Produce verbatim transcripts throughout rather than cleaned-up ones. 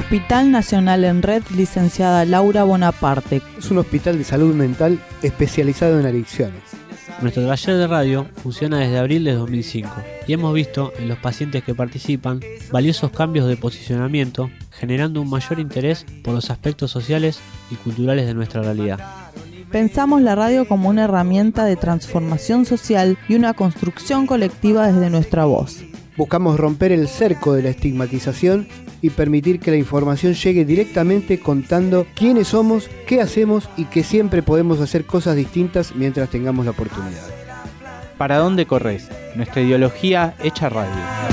Hospital Nacional en Red, licenciada Laura Bonaparte. Es un hospital de salud mental especializado en adicciones. Nuestro taller de radio funciona desde abril de dos mil cinco y hemos visto en los pacientes que participan valiosos cambios de posicionamiento, generando un mayor interés por los aspectos sociales y culturales de nuestra realidad. Pensamos la radio como una herramienta de transformación social y una construcción colectiva desde nuestra voz. Buscamos romper el cerco de la estigmatización y permitir que la información llegue directamente contando quiénes somos, qué hacemos y que siempre podemos hacer cosas distintas mientras tengamos la oportunidad. ¿Para dónde corres? Nuestra ideología hecha radio.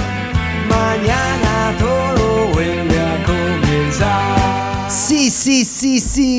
Mañana todo vuelve a comenzar. Sí, sí, sí,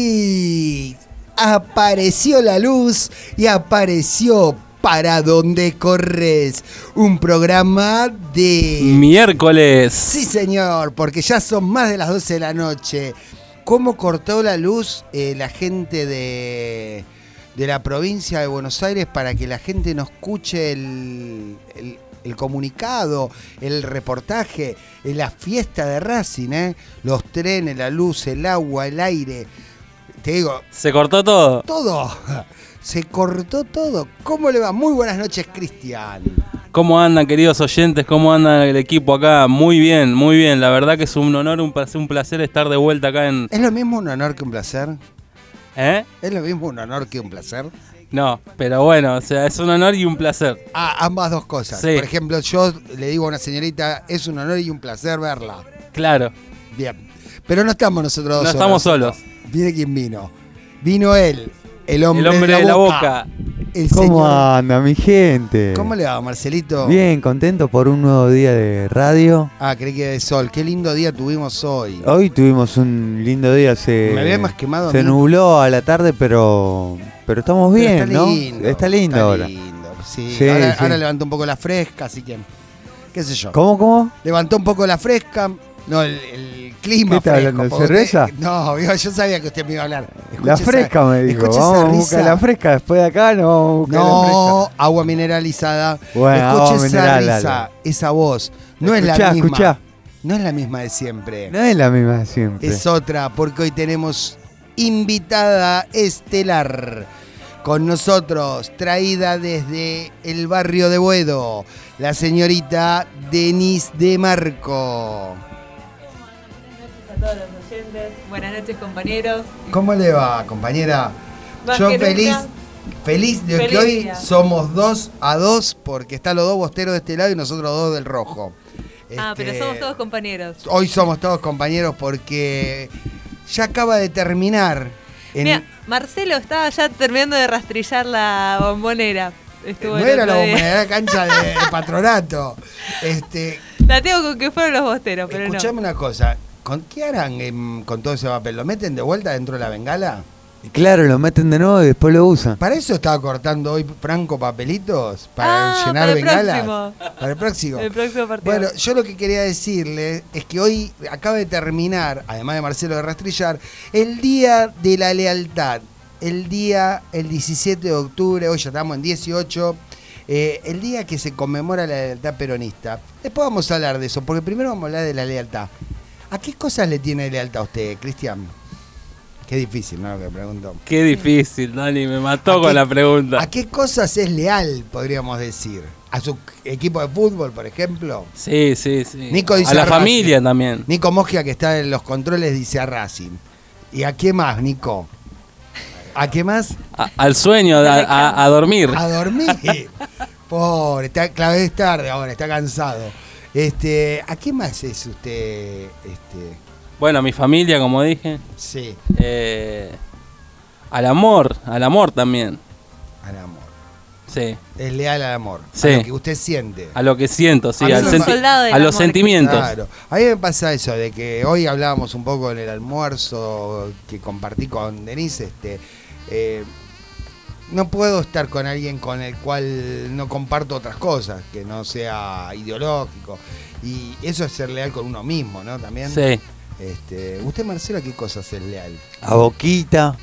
sí. Apareció la luz y apareció ¿Para dónde corres? Un programa de... miércoles. Sí, señor, porque ya son más de las doce de la noche. ¿Cómo cortó la luz eh, la gente de, de la provincia de Buenos Aires para que la gente no escuche el, el, el comunicado, el reportaje, la fiesta de Racing, eh? Los trenes, la luz, el agua, el aire. Te digo... ¿Se cortó todo? Todo. Se cortó todo. ¿Cómo le va? Muy buenas noches, Cristian. ¿Cómo andan, queridos oyentes? ¿Cómo anda el equipo acá? Muy bien, muy bien. La verdad que es un honor, un placer, un placer estar de vuelta acá en... ¿Es lo mismo un honor que un placer? ¿Eh? ¿Es lo mismo un honor que un placer? No, pero bueno, o sea, es un honor y un placer. Ah, ambas dos cosas. Sí. Por ejemplo, yo le digo a una señorita, es un honor y un placer verla. Claro. Bien. Pero no estamos nosotros dos No estamos solos. Viene quien vino. Vino él. El hombre, el hombre de la, de la boca. boca. El ¿Cómo señor... anda, mi gente? ¿Cómo le va, Marcelito? Bien, contento por un nuevo día de radio. Ah, creí que de sol. Qué lindo día tuvimos hoy. Hoy tuvimos un lindo día. Se, Me había más quemado a Se mí. nubló a la tarde, pero pero estamos bien, Pero está ¿no? lindo, está lindo está ahora. Lindo. Sí, Sí, ahora, sí. ahora levantó un poco la fresca, así que... ¿Qué sé yo? ¿Cómo, cómo? Levantó un poco la fresca. No, el, el clima ¿Qué está fresco. hablando, de porque cerveza? usted- no, yo, yo sabía que usted me iba a hablar. Escuche La esa- fresca me dijo. escuche esa Vamos a risa. buscar la fresca después de acá, no vamos a buscar la No, fresca. agua mineralizada. Bueno, Escuche agua esa mineral, risa, dale. esa voz. No es la Escuchá, misma. escuchá. No es la misma de siempre. No es la misma de siempre. Es otra, porque hoy tenemos invitada estelar con nosotros, traída desde el barrio de Boedo, la señorita Denise de Marco. A todos los oyentes, buenas noches, compañeros. ¿Cómo le va, compañera? Más Yo que feliz, nunca. feliz de Feliz que hoy día. somos dos a dos, porque están los dos bosteros de este lado y nosotros dos del rojo. Ah, Este, pero somos todos compañeros. Hoy somos todos compañeros porque ya acaba de terminar. En, Mira, Marcelo estaba ya terminando de rastrillar la bombonera. Estuvo no el era otro la día. bombonera, era cancha de, de patronato. Este, La tengo con que fueron los bosteros, pero escuchame una cosa. ¿Con qué harán em, con todo ese papel? ¿Lo meten de vuelta dentro de la bengala? Claro, lo meten de nuevo y después lo usan. Para eso estaba cortando hoy Franco papelitos, para Ah, llenar para el bengalas. próximo. Para el próximo. no. El próximo partido. Bueno, yo lo que quería decirle es que hoy acaba de terminar, además de Marcelo de rastrillar, el Día de la Lealtad. El día, el diecisiete de octubre, hoy ya estamos en dieciocho, eh, el día que se conmemora la lealtad peronista. Después vamos a hablar de eso, porque primero vamos a hablar de la lealtad. ¿A qué cosas le tiene lealtad a usted, Cristian? Qué difícil, ¿no? Lo que pregunto. Qué difícil, Dani, me mató ¿A con qué- la pregunta. ¿A qué cosas es leal, podríamos decir? ¿A su equipo de fútbol, por ejemplo? Sí, sí, sí. Nico dice a la a Racing. familia también. Nico Mosquia, que está en los controles, dice a Racing. ¿Y a qué más, Nico? ¿A qué más? A- al sueño, a, a- a dormir. A dormir. Pobre, está, claro, es tarde ahora, está cansado. Este, ¿a qué más es usted? Este, Bueno, a mi familia, como dije. sí, Eh, al amor, al amor también. al amor. Sí. Es leal al amor. Sí. A lo que usted siente. A lo que siento, sí. A mí Al me- senti- soldado del a los amor. sentimientos. Claro. A mí me pasa eso, de que hoy hablábamos un poco en el almuerzo que compartí con Denise. Este, eh, no puedo estar con alguien con el cual no comparto otras cosas, que no sea ideológico. Y eso es ser leal con uno mismo, ¿no? También. Sí. Este, ¿usted, Marcelo, a qué cosas es leal? A Boquita,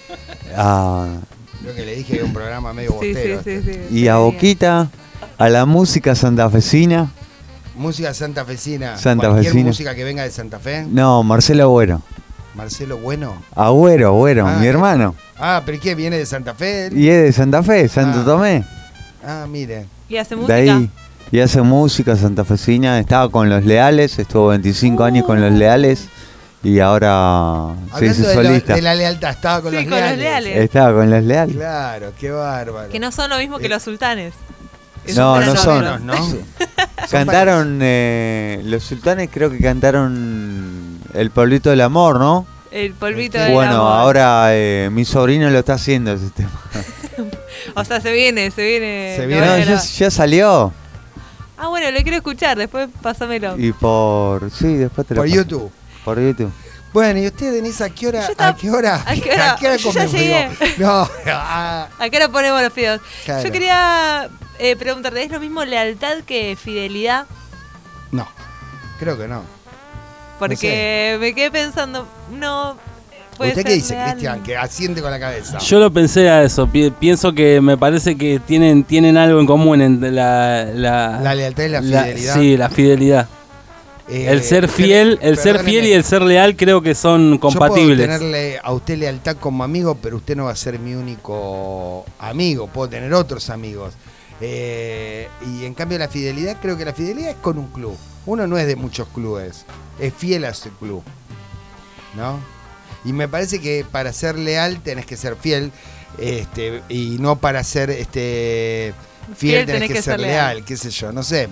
a, Creo que le dije que era un programa medio sí, sí, bostero. sí, este. sí. y a Boquita, a la música santafesina, Música santafesina. Santafesina. Cualquier música que venga de Santa Fe. No, Marcelo Agüero. Marcelo Bueno. Agüero, Agüero, Ah, mi hermano. Ah, pero ¿qué? ¿Viene de Santa Fe? Y es de Santa Fe, Santo Ah. Tomé. Ah, mire. Y hace De música. ahí. Y hace música santafesina. Estaba con Los Leales, estuvo veinticinco años con Los Leales. Y ahora se Hablando hizo de, la, solista. de la lealtad, estaba con, Sí, los, con los leales. leales. Estaba con Los Leales. Claro, qué bárbaro. Que no son lo mismo que Eh, los sultanes. Que No, eran no los son. menos. ¿no? Cantaron, eh, los sultanes creo que cantaron El Polvito del Amor, ¿no? El polvito Sí, del Bueno, amor. ahora eh, mi sobrino lo está haciendo ese tema. O sea, se viene, se viene. Se lo viene. No, van a ya, grabar. ya salió. Ah, bueno, lo quiero escuchar, después pásamelo. Y por... Sí, después te lo Por paso. YouTube. Por YouTube. Bueno, ¿y usted, Denise, a qué hora? Yo estaba- ¿A qué hora? ¿A qué hora? Yo ya comemos? llegué. Digo, no, ah, ¿A qué hora ponemos los fideos? Claro. Yo quería eh, preguntarte, ¿es lo mismo lealtad que fidelidad? no, creo que no. Porque me quedé pensando, no. puede ¿Usted ser qué dice, leal. Cristian? Que asiente con la cabeza. Yo lo pensé a eso, pi- pienso que me parece que tienen, tienen algo en común entre la, la, La lealtad y la la- fidelidad. sí, la fidelidad. Eh, el ser cre- fiel, el ser perdóneme, fiel y el ser leal creo que son compatibles. Yo puedo tenerle a usted lealtad como amigo, pero usted no va a ser mi único amigo. Puedo tener otros amigos. Eh, y en cambio la fidelidad, creo que la fidelidad es con un club. Uno no es de muchos clubes, es fiel a ese club, ¿no? Y me parece que para ser leal tenés que ser fiel, este, y no para ser este fiel, tenés, que, ser leal, qué sé yo, no sé.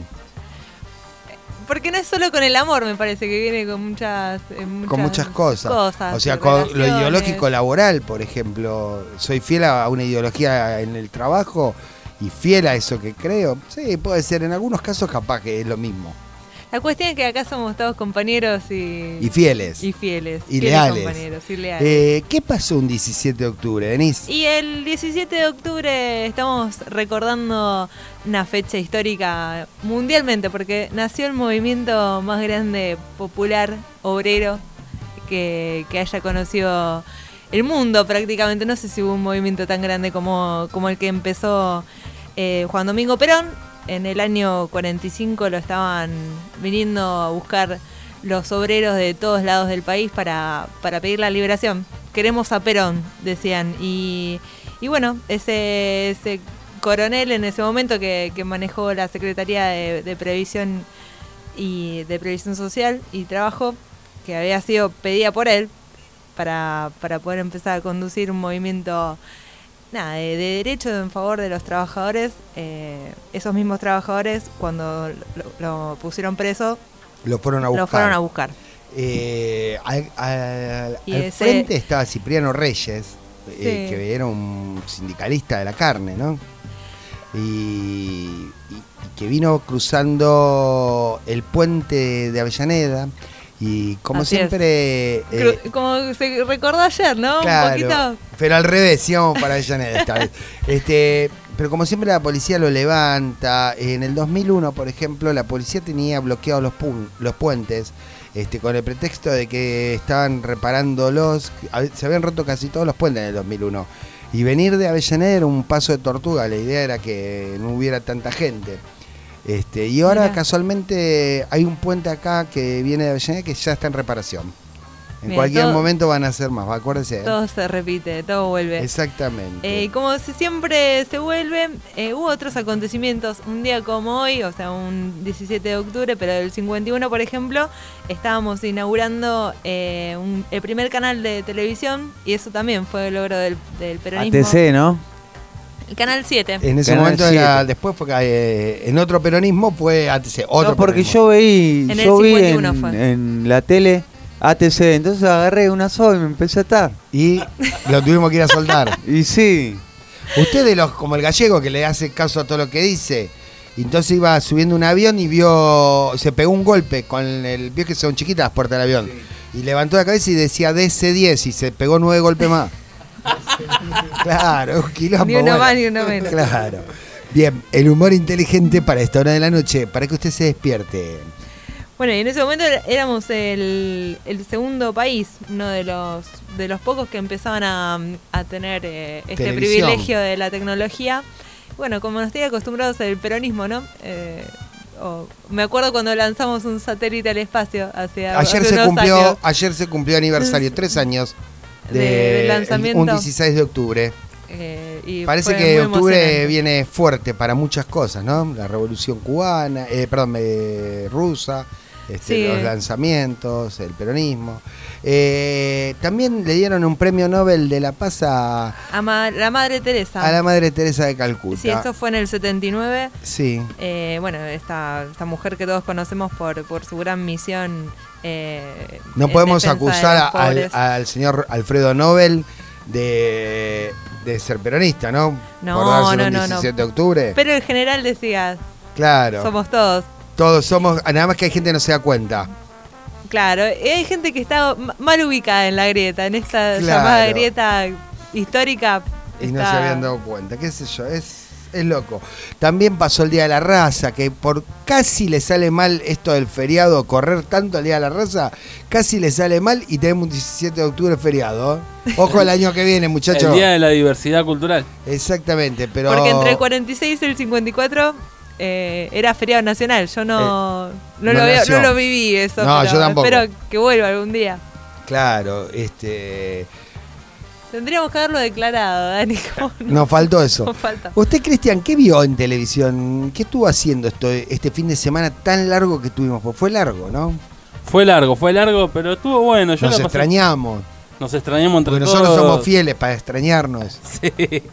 Porque no es solo con el amor, me parece que viene con muchas, eh, muchas, Con muchas cosas. cosas, O sea, con lo relaciones. ideológico laboral, por ejemplo. Soy fiel a una ideología en el trabajo y fiel a eso que creo. Sí, puede ser. En algunos casos capaz que es lo mismo. La cuestión es que acá somos todos compañeros y, Y fieles. y fieles. Y fieles leales. compañeros y leales. Eh, ¿Qué pasó un diecisiete de octubre, Denise? Y el diecisiete de octubre estamos recordando una fecha histórica mundialmente, porque nació el movimiento más grande, popular, obrero, que, que haya conocido el mundo prácticamente. No sé si hubo un movimiento tan grande como, como el que empezó eh, Juan Domingo Perón. En el año cuarenta y cinco lo estaban viniendo a buscar los obreros de todos lados del país para, para pedir la liberación. Queremos a Perón, decían. Y, y bueno, ese, ese coronel en ese momento que, que manejó la Secretaría de, de Previsión y de Previsión Social y Trabajo, que había sido pedida por él para, para poder empezar a conducir un movimiento nada, de, de derecho en favor de los trabajadores. Eh, esos mismos trabajadores, cuando lo, lo pusieron preso, Lo fueron a buscar. lo fueron a buscar. Eh, al al- Y al ese- frente estaba Cipriano Reyes, eh, Sí. que era un sindicalista de la carne, ¿no? Y, y- y que vino cruzando el puente de Avellaneda. Y como Así es. siempre... eh, Cru- Como se recordó ayer, ¿no? claro, Un poquito. pero al revés, íbamos para Avellaneda esta vez. Este, pero como siempre la policía lo levanta. En el dos mil uno, por ejemplo, la policía tenía bloqueados los, pun- los puentes este, con el pretexto de que estaban reparándolos. A- Se habían roto casi todos los puentes en el dos mil uno. Y venir de Avellaneda era un paso de tortuga. La idea era que no hubiera tanta gente. Este, y ahora Mirá. casualmente hay un puente acá que viene de Avellaneda que ya está en reparación. En Mira, cualquier todo- momento van a hacer más, acuérdese. ¿eh? Todo se repite, todo vuelve. Exactamente. Eh, como si siempre se vuelve, eh, hubo otros acontecimientos, un día como hoy, o sea, un diecisiete de octubre, pero del cincuenta y uno, por ejemplo, estábamos inaugurando eh, un- el primer canal de televisión, y eso también fue el logro del, del A peronismo. T C, ¿no? El canal siete. En ese Canal momento era, siete. después fue eh, en otro peronismo fue A T C, otro No, porque peronismo. yo veí, En el yo vi cincuenta y uno en, fue. en la tele A T C, entonces agarré una sola y me empecé a atar. Y lo tuvimos que ir a soldar. Y sí, Usted de los como el gallego que le hace caso a todo lo que dice. Y entonces iba subiendo un avión y vio, se pegó un golpe con el, vio que son chiquitas las puertas del avión. Y levantó la cabeza y decía D C diez y se pegó nueve golpes más. Claro, un quilombo. Ni uno bueno. más ni uno menos. Claro. Bien, el humor inteligente para esta hora de la noche, para que usted se despierte. Bueno, y en ese momento éramos el, el segundo país, uno de los de los pocos que empezaban a, a tener eh, este Televisión. privilegio de la tecnología. Bueno, como nos tiene acostumbrados el peronismo, ¿no? Eh, o- me acuerdo cuando lanzamos un satélite al espacio hacia Ayer hace se unos cumplió, años. ayer se cumplió aniversario, tres años de, De- del lanzamiento. un dieciséis de octubre. Eh, y Parece fue que muy octubre emocionante. viene fuerte para muchas cosas, ¿no? La revolución cubana, eh, perdón, eh, rusa, este, Sí. los lanzamientos, el peronismo. Eh, también le dieron un premio Nobel de la Paz a, A ma- la Madre Teresa. a la Madre Teresa de Calcuta. Sí, eso fue en el setenta y nueve. Sí. Eh, bueno, esta, esta mujer que todos conocemos por, por su gran misión. eh, No en podemos defensa de acusar los a- al, pobres. al señor Alfredo Nobel de, de ser peronista, ¿no? No, Por darse no, un no, no. diecisiete de octubre. Pero el general decía, Claro. somos todos. Todos somos, nada más que hay gente que no se da cuenta. Claro, y hay gente que está ma- mal ubicada en la grieta, en esta Claro. llamada grieta histórica. Y no está- se habían dado cuenta, qué sé yo, es, es loco. También pasó el Día de la Raza, que por casi le sale mal esto del feriado, correr tanto el Día de la Raza, casi le sale mal y tenemos un diecisiete de octubre feriado. ¿eh? Ojo el año que viene, muchachos. El Día de la Diversidad Cultural. Exactamente, pero... Porque entre el cuarenta y seis y el cincuenta y cuatro eh, era feriado nacional. Yo no, no, no lo, veo- nació. no lo viví eso. No, pero yo tampoco. espero que vuelva algún día. Claro, este... Tendríamos que haberlo declarado, Dani. ¿cómo no? Nos faltó eso. Nos falta. Usted, Cristian, ¿qué vio en televisión? ¿Qué estuvo haciendo esto, este fin de semana tan largo que tuvimos? Pues fue largo, ¿no? Fue largo, fue largo, pero estuvo bueno. Yo Nos la pasé- extrañamos. Nos extrañamos entre Porque todos. nosotros somos fieles para extrañarnos. Sí.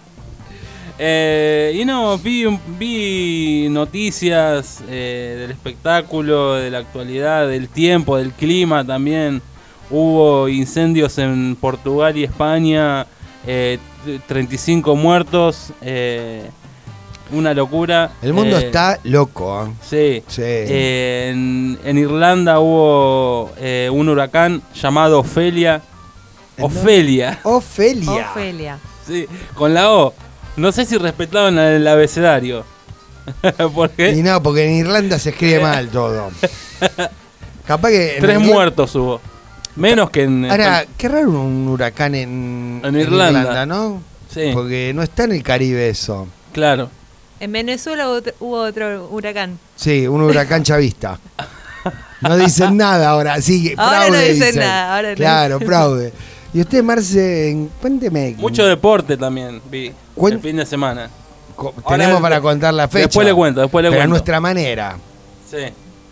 Eh, y no, vi, vi noticias eh, del espectáculo, de la actualidad, del tiempo, del clima también. Hubo incendios en Portugal y España, eh, treinta y cinco muertos, eh, una locura. El mundo Eh, está loco. ¿eh? Sí. Sí. Eh, en, en Irlanda hubo eh, un huracán llamado Ofelia. ¿En dónde? Ofelia. Ofelia. Ofelia. Sí, con la O. No sé si respetaban el abecedario. ¿Por Y qué? no, porque en Irlanda se escribe mal todo. Capaz que. en Tres inglés- muertos hubo. Menos que en. Ahora, qué raro un huracán en, En Irlanda. ¿no? Sí, Porque no está en el Caribe eso. claro. En Venezuela hubo otro- hubo otro huracán. Sí, un huracán chavista. No dicen nada ahora, sí, Ahora fraude, no dicen nada, ahora no claro, dicen fraude. Y usted, Marce, en- cuénteme. Mucho deporte también vi Cuen- el fin de semana. co- Ahora, tenemos para de- contar la fecha. Después le cuento, después le pero a cuento. nuestra manera. Sí.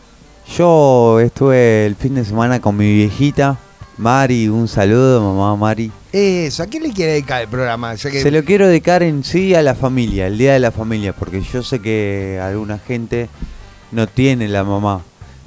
Yo estuve el fin de semana con mi viejita, Mari, un saludo, mamá Mari. Eso, ¿a quién le quiere dedicar el programa? Ya que- Se lo quiero dedicar en sí a la familia, el Día de la Familia, porque yo sé que alguna gente no tiene la mamá,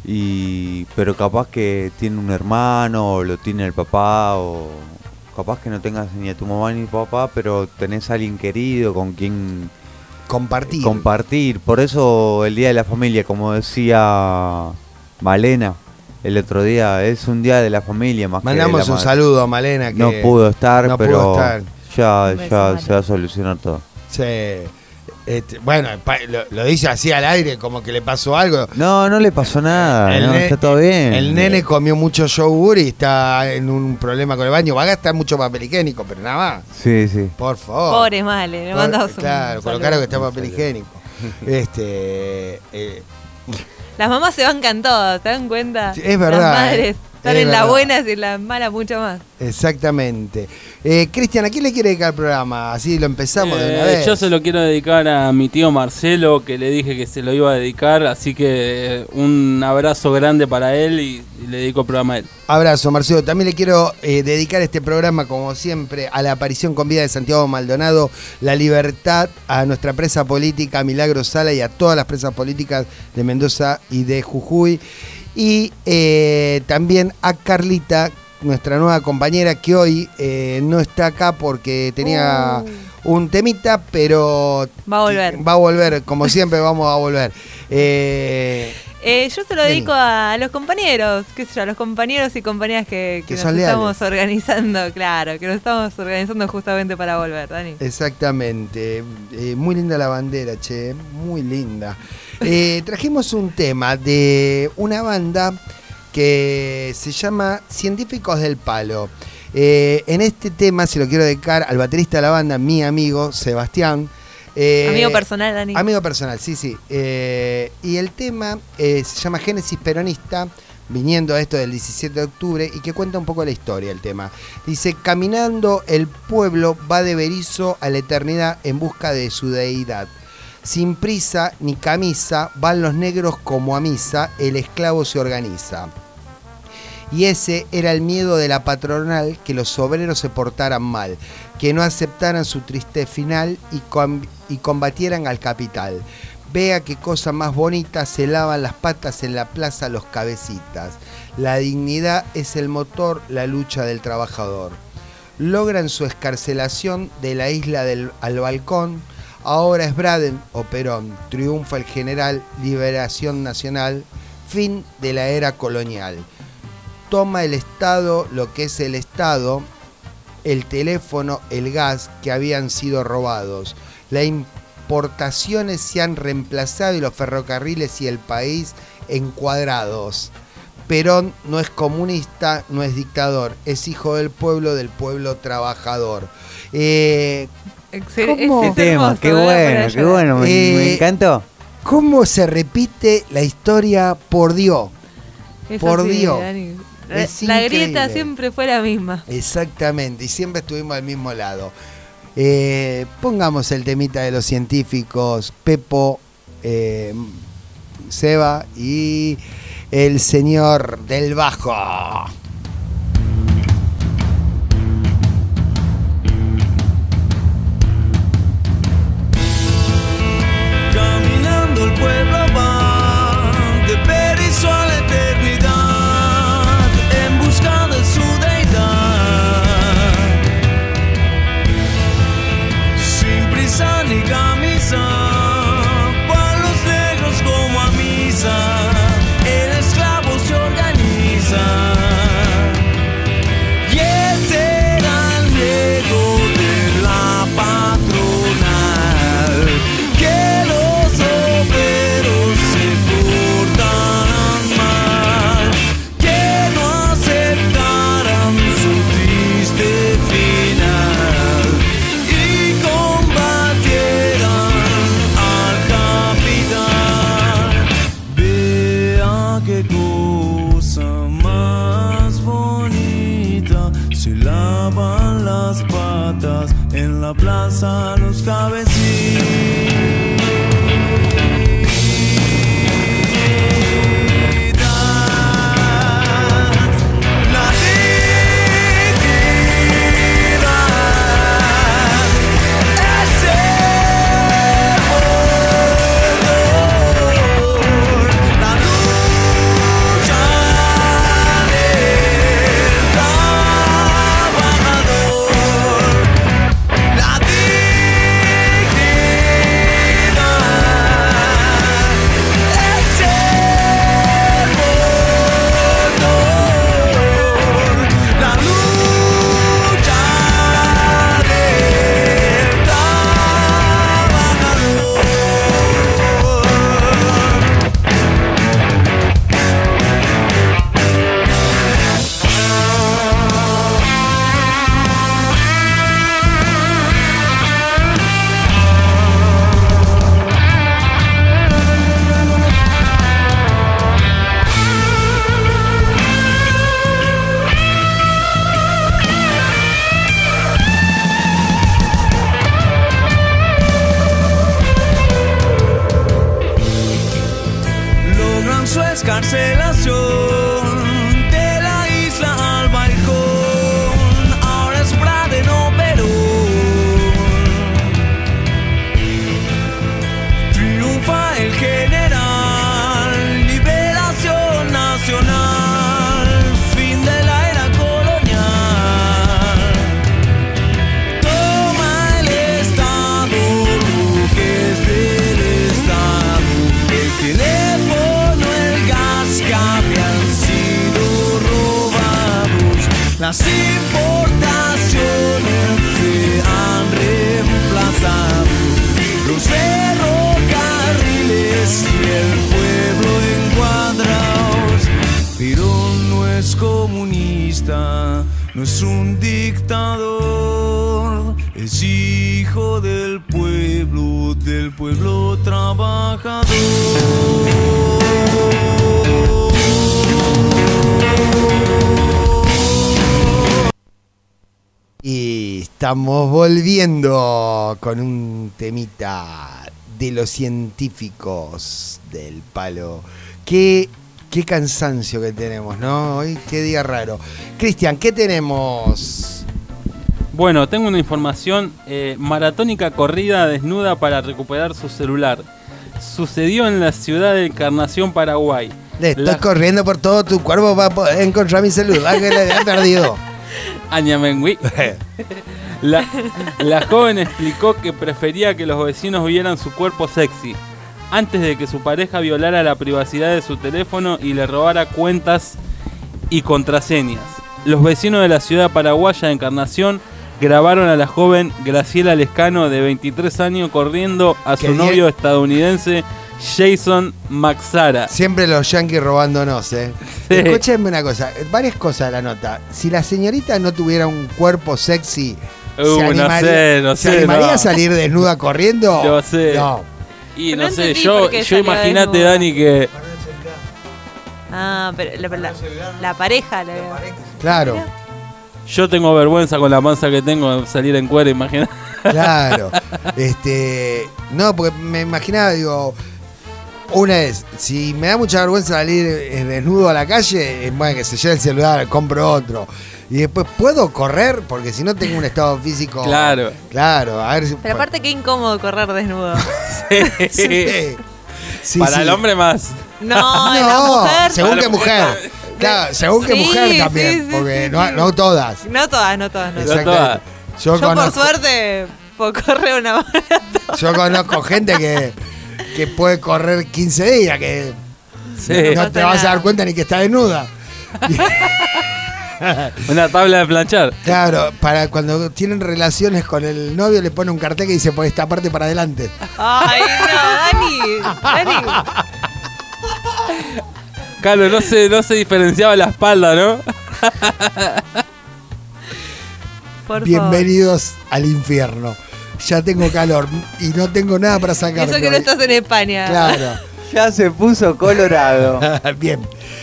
y pero capaz que tiene un hermano, o lo tiene el papá, o capaz que no tengas ni a tu mamá ni a tu papá, pero tenés a alguien querido con quien Compartir. compartir. Por eso el Día de la Familia, como decía Malena el otro día, es un Día de la Familia más que de Mandamos la un madre. saludo a Malena que No pudo estar, no pero pudo estar. ya, Un beso, ya Male. se va a solucionar todo. Sí. Este, bueno, pa- lo, lo dice así al aire como que le pasó algo. No, no le pasó nada, El no, ne- está todo bien. El nene comió mucho yogur y está en un problema con el baño. Va a gastar mucho papel higiénico, pero nada más. Sí, sí. Por favor. Pobre Male, le Por- mandamos un Claro, con lo saludo. caro que está el papel higiénico. Este, eh, Las mamás se bancan todas, ¿te dan cuenta? Sí, es verdad, Las madres eh. están Es en las verdad. buenas y en las malas mucho más. exactamente. Eh, Cristian, ¿a quién le quiere dedicar el programa? Así lo empezamos de una Eh, vez. yo se lo quiero dedicar a mi tío Marcelo, que le dije que se lo iba a dedicar, así que eh, un abrazo grande para él y, y le dedico el programa a él. Abrazo, Marcelo. También le quiero eh, dedicar este programa, como siempre, a la aparición con vida de Santiago Maldonado, la libertad, a nuestra presa política, Milagro Sala, y a todas las presas políticas de Mendoza y de Jujuy. Y eh, también a Carlita, nuestra nueva compañera, que hoy eh, no está acá porque tenía un temita, pero Va a volver. va a volver, como siempre vamos a volver. Eh, Eh, yo se lo Vení. dedico a los compañeros, qué sé yo, a los compañeros y compañeras que, que Que nos son estamos organizando, claro, que nos estamos organizando justamente para volver, Dani. Exactamente. Eh, muy linda la bandera, che. Muy linda. Eh, trajimos un tema de una banda que se llama Científicos del Palo. Eh, en este tema se lo quiero dedicar al baterista de la banda, mi amigo Sebastián, Eh, amigo personal, Dani. Amigo personal, sí, sí. Eh, y el tema eh, se llama Génesis Peronista, viniendo a esto del diecisiete de octubre, y que cuenta un poco la historia, el tema. Dice, caminando el pueblo va de Berizo a la eternidad en busca de su deidad. Sin prisa ni camisa, van los negros como a misa, el esclavo se organiza. Y ese era el miedo de la patronal, que los obreros se portaran mal, que no aceptaran su triste final y, com- y combatieran al capital. Vea qué cosa más bonita, se lavan las patas en la plaza los cabecitas. La dignidad es el motor, la lucha del trabajador. Logran su escarcelación de la isla del, al balcón. Ahora es Braden o Perón. Triunfa el general, liberación nacional, fin de la era colonial. Toma el Estado lo que es el Estado, el teléfono, el gas que habían sido robados. La importaciones se han reemplazado y los ferrocarriles y el país encuadrados. Perón no es comunista, no es dictador, es hijo del pueblo, del pueblo trabajador. Eh, Excelente. ¿Cómo? Qué tema, qué bueno, qué bueno, me, Eh, me encantó. ¿Cómo se repite la historia por Dios? Es por así, Dios. Dani. La, Es la grieta increíble. siempre fue la misma. Exactamente, y siempre estuvimos al mismo lado. Eh, pongamos el temita de los científicos, Pepo, eh, Seba y el señor del bajo. Caminando el pueblo va de Berizo a la eternidad en busca de su deidad. Sin prisa ni camisa, van los negros como a misa, el esclavo se organiza. Y ese era el miedo de la patronal, que los obreros se portaran mal, que no aceptaran su triste final y combatieran al capital. Vea qué cosa más bonita, se lavan las patas en la plaza los cabecitas. La dignidad es el motor, la lucha del trabajador. La escarcelación de la isla al balcón. Ahora es Braden o Perón. Triunfa el general, liberación nacional, fin de la era colonial. Toma el Estado lo que es del Estado, el teléfono, el gas que habían sido robados. Las importaciones se han reemplazado, los ferrocarriles y el pueblo encuadrados. Perón no es comunista, no es un dictador, es hijo del pueblo, del pueblo trabajador. Y estamos volviendo con un temita de los científicos del palo. Qué, qué cansancio que tenemos, ¿no? Hoy qué día raro. Cristian, ¿qué tenemos? Bueno, tengo una información. eh, maratónica corrida desnuda para recuperar su celular. Sucedió en la ciudad de Encarnación, Paraguay. Le estoy La- corriendo por todo tu cuerpo para poder encontrar mi celular que le había perdido. Añamengüí. La, la joven explicó que prefería que los vecinos vieran su cuerpo sexy antes de que su pareja violara la privacidad de su teléfono y le robara cuentas y contraseñas. Los vecinos de la ciudad paraguaya de Encarnación grabaron a la joven Graciela Lescano, de veintitrés años, corriendo a Que su die- novio estadounidense Jason Maxara. Siempre los yanquis robándonos, ¿eh? Sí. Escúchenme una cosa, varias cosas de la nota. Si la señorita no tuviera un cuerpo sexy, Uh, ¿se no animaría, sé, no ¿se sé, animaría no. a salir desnuda corriendo? No sé. No. Y No no, sé, entendí yo, por qué yo salió imagínate, desnuda. Dani, que Ah, pero la, la, la pareja. La, Claro, yo tengo vergüenza con la panza que tengo de salir en cuero, imagínate. claro. Este, no, porque me imaginaba, digo, una es, si me da mucha vergüenza salir eh, desnudo a la calle, eh, bueno, que se lleve el celular, compro otro. Y después, ¿puedo correr? Porque si no tengo un estado físico... Claro. Claro, a ver si... Pero aparte, qué incómodo correr desnudo. Sí. Sí, Para sí. el hombre más. No, la No, mujer. según Para qué la mujer. mujer. Claro, según qué Sí, mujer también, sí, sí, porque sí, no, sí. no todas. No todas, no todas. No No todas. Exacto. todas. Yo, Yo, por conozco, suerte, puedo correr una maratón. yo conozco gente que, que puede correr quince días, que Sí. no pasa te vas a nada. dar cuenta ni que está desnuda. Una tabla de planchar. Claro, para cuando tienen relaciones con el novio le pone un cartel que dice por esta parte para adelante. Ay, no, Dani. Dani. Claro, no se, no se diferenciaba la espalda, ¿no? Por Bienvenidos al infierno. Ya tengo calor y no tengo nada para favor. Y sacarme. eso que no hoy. estás en España. Claro. Ya se puso colorado. Bien.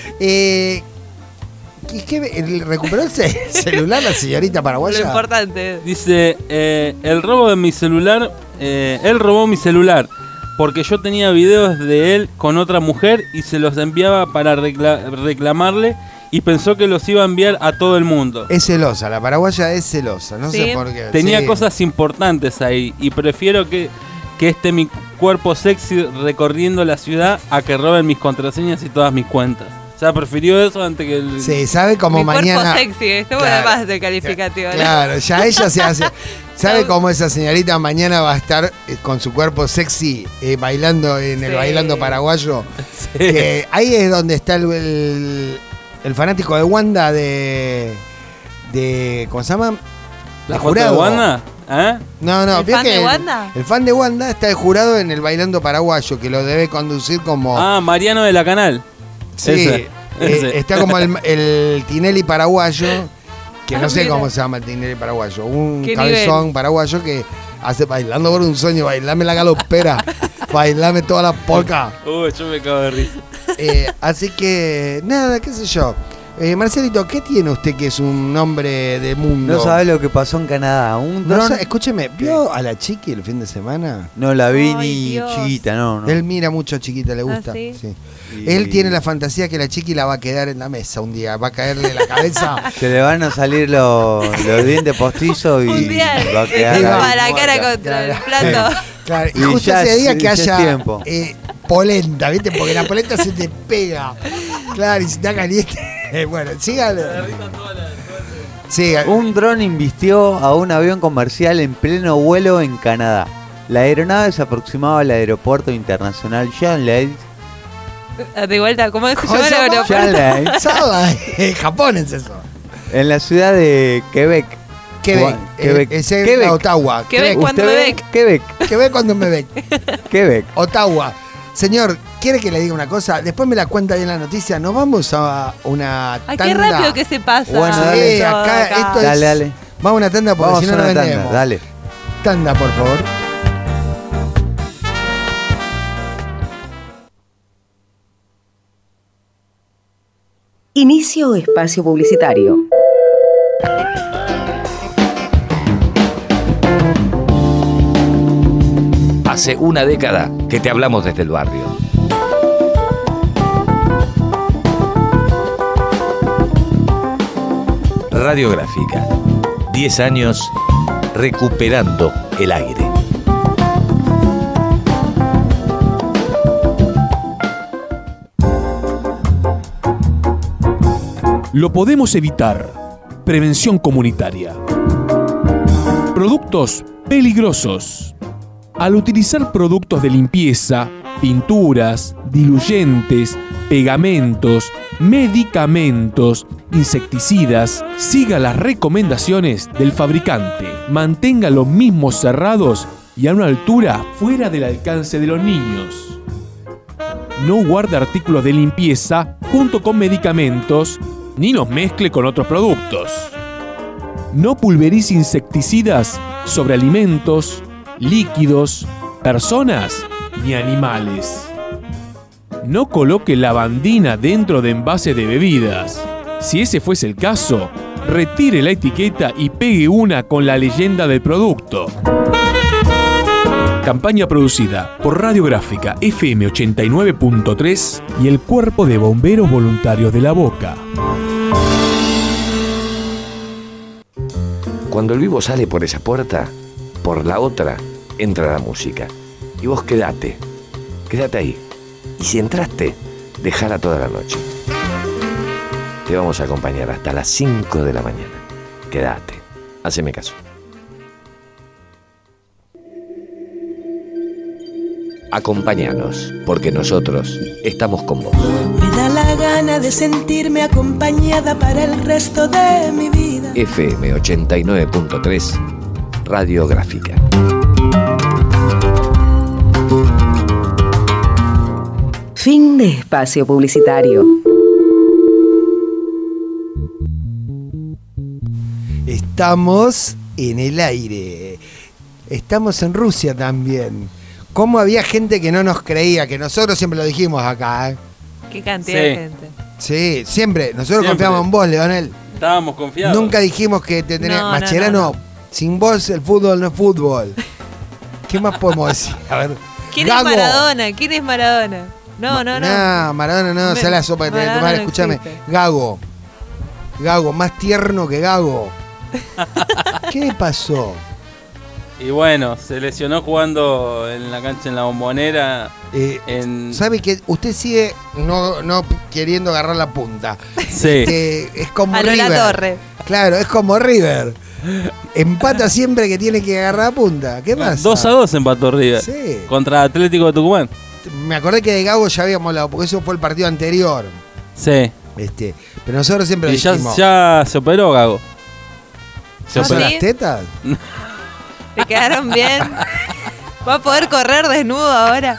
Eh, ¿qué- qué- el- ¿Recuperó el ce- celular la señorita Lo paraguaya? importante. Dice, eh, el robo de mi celular, eh, él robó mi celular porque yo tenía videos de él con otra mujer y se los enviaba para recla- reclamarle y pensó que los iba a enviar a todo el mundo. Es celosa, la paraguaya es celosa, no sé Sí. por qué. Tenía Sí. cosas importantes ahí y prefiero que, que esté mi cuerpo sexy recorriendo la ciudad a que roben mis contraseñas y todas mis cuentas. O sea, prefirió eso antes que el... Sí, sabe como Mi mañana. cuerpo sexy. Esto Claro. bueno más del calificativo. ¿no? Claro, ya ella se hace. ¿Sabe No. cómo esa señorita mañana va a estar eh, con su cuerpo sexy eh, bailando en el Sí. bailando paraguayo? Sí. Que ahí es donde está el, el, el fanático de Wanda de. de ¿Cómo se llama? ¿La De foto de Wanda? ¿Eh? No, no, ¿El vio fan que de el- Wanda? El, fan de Wanda está de jurado en el bailando paraguayo, que lo debe conducir como. Ah, Mariano de la Canal. sí, ese, eh, ese. está como el, el Tinelli paraguayo, que no Ah, sé mira. cómo se llama el Tinelli paraguayo. Un ¿Qué cabezón nivel? paraguayo que hace bailando por un sueño, bailame la galopera, bailame toda la polca. Uy, yo me cago de risa. Eh, así que, nada, qué sé yo. Eh, Marcelito, ¿qué tiene usted que es un hombre de mundo? No sabe lo que pasó en Canadá. Un No dron. sa- escúcheme, ¿vio a la Chiqui el fin de semana? No la vi Ay, ni Dios. chiquita, no, no. Él mira mucho a Chiquita, le gusta. ¿Ah, sí? Y- Él tiene la fantasía que la Chiqui la va a quedar en la mesa un día, va a caerle la cabeza. Se le van a salir los, los dientes postizos y Un día va a quedar Ahí va. ahí para la cara muerta. contra el Claro. plato. Claro, y Y justo ya ese es- día que ya es haya tiempo. eh, polenta, ¿viste? Porque la polenta se te pega. Claro, y si está caliente. Bueno, sígale. Siga. Un dron invistió a un avión comercial en pleno vuelo en Canadá. La aeronave se aproximaba al aeropuerto internacional Shanghai. De vuelta, ¿cómo se ¿Cómo llama se el llama? aeropuerto? Shanghai, Sala, en Japón es eso. en la ciudad de Quebec. Quebec. Gua- Quebec. Eh, ese es Quebec. Ottawa. Quebec cuando ¿Usted me ve? ve. Quebec, Quebec cuando me ve. Quebec. Ottawa. Señor, ¿quiere que le diga una cosa? Después me la cuenta bien la noticia. Nos vamos a una Ay, tanda. qué rápido que se pasa. Bueno, Sí, dale. todo acá, esto es- Dale, dale. Vamos a una tanda porque Vamos si no a no una tanda, vendemos. dale. Tanda, por favor. Inicio espacio publicitario. Hace una década que te hablamos desde el barrio. Radiográfica. diez años recuperando el aire. Lo podemos evitar. Prevención comunitaria. Productos peligrosos. Al utilizar productos de limpieza, pinturas, diluyentes, pegamentos, medicamentos, insecticidas, siga las recomendaciones del fabricante. Mantenga los mismos cerrados y a una altura fuera del alcance de los niños. No guarde artículos de limpieza junto con medicamentos ni los mezcle con otros productos. No pulverice insecticidas sobre alimentos, líquidos, personas ni animales. No coloque lavandina dentro de envases de bebidas. Si ese fuese el caso, retire la etiqueta y pegue una con la leyenda del producto. Campaña producida por Radiográfica F M ochenta y nueve punto tres y el Cuerpo de Bomberos Voluntarios de La Boca. Cuando el vivo sale por esa puerta, por la otra entra la música. Y vos quedate, quédate ahí. Y si entraste, dejala toda la noche. Te vamos a acompañar hasta las cinco de la mañana. Quédate, haceme caso. Acompáñanos, porque nosotros estamos con vos. Me da la gana de sentirme acompañada para el resto de mi vida. F M ochenta y nueve punto tres, Radiográfica. Fin de espacio publicitario. Estamos en el aire. Estamos en Rusia también. ¿Cómo había gente que no nos creía? Que nosotros siempre lo dijimos acá, ¿eh? Qué cantidad Sí. de gente. Sí, siempre. Nosotros Siempre. confiamos en vos, Leonel. Estábamos confiados. Nunca dijimos que te tenés... No, Mascherano, no, no, sin vos el fútbol no es fútbol. ¿Qué más podemos decir? A ver. ¿Quién Gago. es Maradona? ¿Quién es Maradona? No, no, no. No, Maradona no, Me- sea la sopa que tenés que tomar. Maradona no Escúchame. existe. Gago. Gago, más tierno que Gago. ¿Qué le pasó? Y bueno, se lesionó jugando en la cancha en la Bombonera. Eh, en... ¿Sabe que usted sigue no, no queriendo agarrar la punta? Sí. Este, es como A lo River. La Torre. Claro, es como River. Empata siempre que tiene que agarrar la punta. ¿Qué pasa? dos a dos empató River. Sí. Contra Atlético de Tucumán. Me acordé que de Gago ya habíamos hablado, porque eso fue el partido anterior. Sí. Este, pero nosotros siempre Y ya, dijimos. ya se operó Gago. Se ¿Ah, ¿Son operó. sí? las tetas? ¿Le quedaron bien? ¿Va a poder correr desnudo ahora?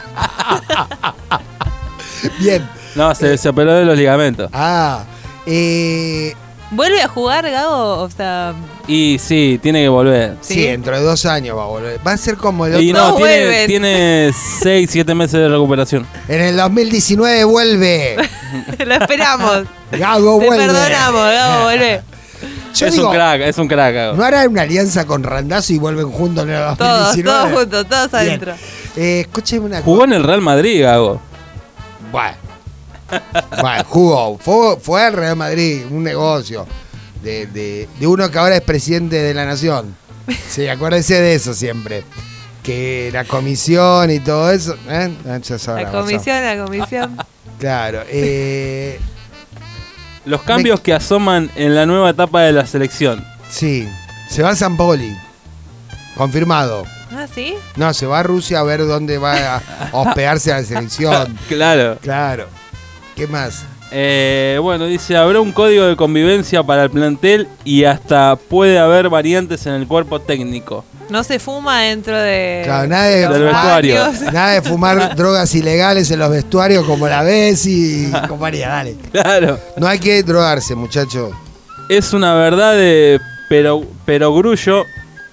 Bien. No, se, se operó de los ligamentos. Ah, eh, ¿Vuelve a jugar Gago? O sea, Y sí, tiene que volver. sí. Sí. dentro de dos años va a volver. Va a ser como el otro. Y no, Todos tiene, vuelven. tiene seis, siete meses de recuperación. En el dos mil diecinueve vuelve. lo esperamos. Gago Te vuelve. perdonamos, Gago, vuelve. Yo es digo, un crack, es un crack, Gago. ¿no hará una alianza con Randazo y vuelven juntos en el dos mil Todos, diecinueve? todos juntos, todos Bien. adentro. Eh, escúcheme una Jugó cosa. en el Real Madrid, Gago. Bueno. Bueno, jugó. Fue, fue al Real Madrid, un negocio. De, de, de uno que ahora es presidente de la nación. Sí, acuérdese de eso siempre. Que la comisión y todo eso. ¿eh? Ah, ya sabrá, La pasó. comisión, la comisión. Claro. Eh, Los cambios que asoman en la nueva etapa de la selección. sí, se va a San Poli. Confirmado. ¿Ah, sí? No, se va a Rusia a ver dónde va a hospedarse a la selección. Claro. Claro. ¿Qué más? Eh, bueno, dice, habrá un código de convivencia para el plantel y hasta puede haber variantes en el cuerpo técnico. No se fuma dentro de. Claro, nada de, los Del vestuario. baños. nada de fumar drogas ilegales en los vestuarios como la ves y compañía, dale. Claro. No hay que drogarse, muchachos. Es una verdad de pero, perogrullo,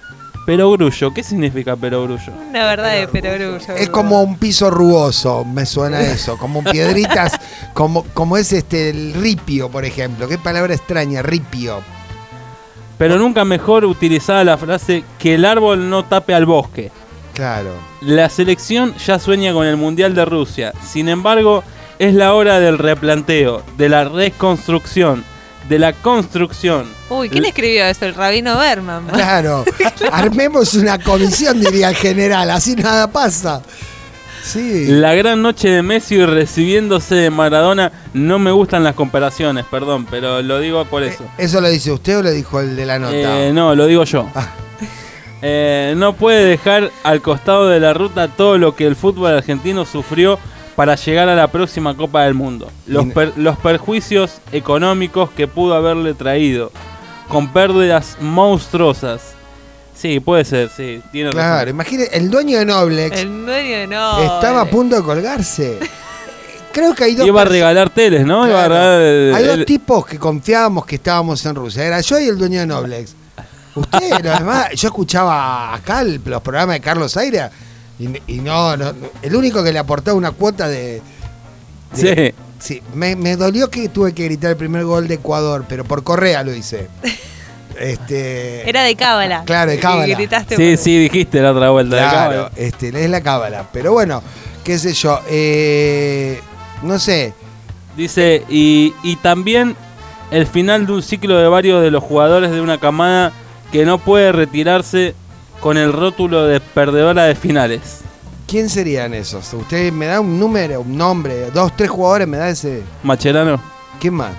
perogrullo. ¿Qué significa perogrullo? Una verdad de perogrullo. Es como un piso rugoso, me suena eso, como piedritas, como, como es este el ripio, por ejemplo. Qué palabra extraña, ripio. Pero nunca mejor utilizada la frase que el árbol no tape al bosque. Claro. La selección ya sueña con el Mundial de Rusia. Sin embargo, es la hora del replanteo, de la reconstrucción, de la construcción. Uy, ¿quién escribió eso? El rabino Berman. Claro. Armemos una comisión, diría el general, así nada pasa. Sí. La gran noche de Messi recibiéndose de Maradona. No me gustan las comparaciones, perdón, pero lo digo por eso. Eh, ¿Eso lo dice usted o lo dijo el de la nota? Eh, no, lo digo yo. Ah. Eh, no puede dejar al costado de la ruta todo lo que el fútbol argentino sufrió para llegar a la próxima Copa del Mundo. Los, per, los perjuicios económicos que pudo haberle traído, con pérdidas monstruosas. Sí, puede ser, sí, tiene razón. Claro, imagínese, el dueño de Noblex El dueño de Noblex estaba a punto de colgarse. Creo que hay dos Iba a perso- regalar teles, ¿no? Claro. Iba a regalar el- Hay dos el- tipos que confiábamos que estábamos en Rusia. Era yo y el dueño de Noblex. Usted, los demás, yo escuchaba acá el- los programas de Carlos Aira y, y no, no, el único que le aportaba una cuota de... de- Sí. sí, me, me dolió que tuve que gritar el primer gol de Ecuador, pero por Correa lo hice. Este, Era de cábala. Claro, de Y cábala. gritaste Sí, por- sí, dijiste la otra vuelta. de Claro, cábala. este, es la cábala. Pero bueno, qué sé yo, eh, no sé. Dice, y, y también el final de un ciclo de varios de los jugadores de una camada que no puede retirarse con el rótulo de perdedora de finales. ¿Quién serían esos? Usted me da un número, un nombre, dos, tres jugadores, me da ese. Macherano. ¿Quién más?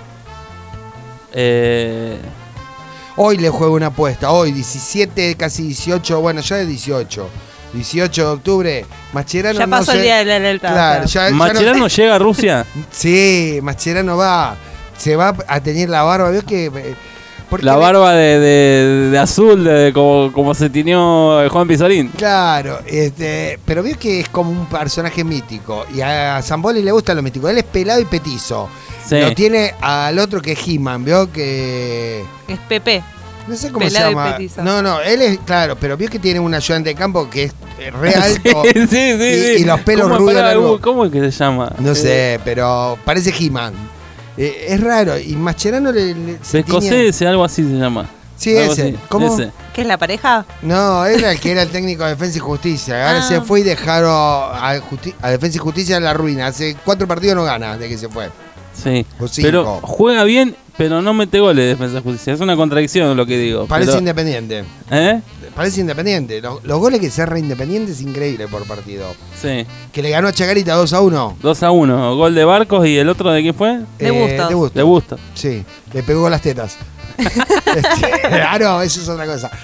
Eh, Hoy le juego una apuesta, hoy diecisiete, casi dieciocho, bueno, ya es dieciocho. dieciocho de octubre, Mascherano Ya no pasó sé- el día de la lealtad. Claro, ya, ya ¿Macherano no- llega a Rusia? Sí, Mascherano va, se va a tener la barba, ¿vio que? eh, porque La le- barba de, de- de azul, de, como, como se tiñó Juan Pizorín. Claro, este, pero vio que es como un personaje mítico y a Zamboli le gusta lo mítico. Él es pelado y petizo. Sí. Lo tiene al otro que es He-Man, vio que Es Pepe. no sé cómo Pelado se y llama. petizo. No, no, él es claro, pero vio que tiene un ayudante de campo que es eh, re alto Sí, sí, sí, y, sí. y los pelos ¿Cómo, rubios pará, largos. Hugo, ¿Cómo es que se llama? No Eh, sé, pero parece He-Man. Eh, es raro y Mascherano le, le se tiñe- Escocés, algo así se llama. Sí, Algo ese. así, ¿Cómo? ese. ¿Qué es la pareja? No, era el que era el técnico de Defensa y Justicia. Ahora Ah. se fue y dejaron a, Justi- a Defensa y Justicia en la ruina. Hace cuatro partidos no gana de que se fue. Sí. O cinco. Pero juega bien, pero no mete goles de Defensa y Justicia. Es una contradicción lo que digo. Parece pero- independiente. ¿Eh? Parece independiente. Los, los goles que cerra Independiente es increíble por partido. Sí. Que le ganó a Chacarita dos a uno. dos a uno. Gol de Barcos y el otro de quién fue? De Bustos. De Bustos. De Bustos. Sí, le pegó las tetas. Este, ah, no, eso es otra cosa.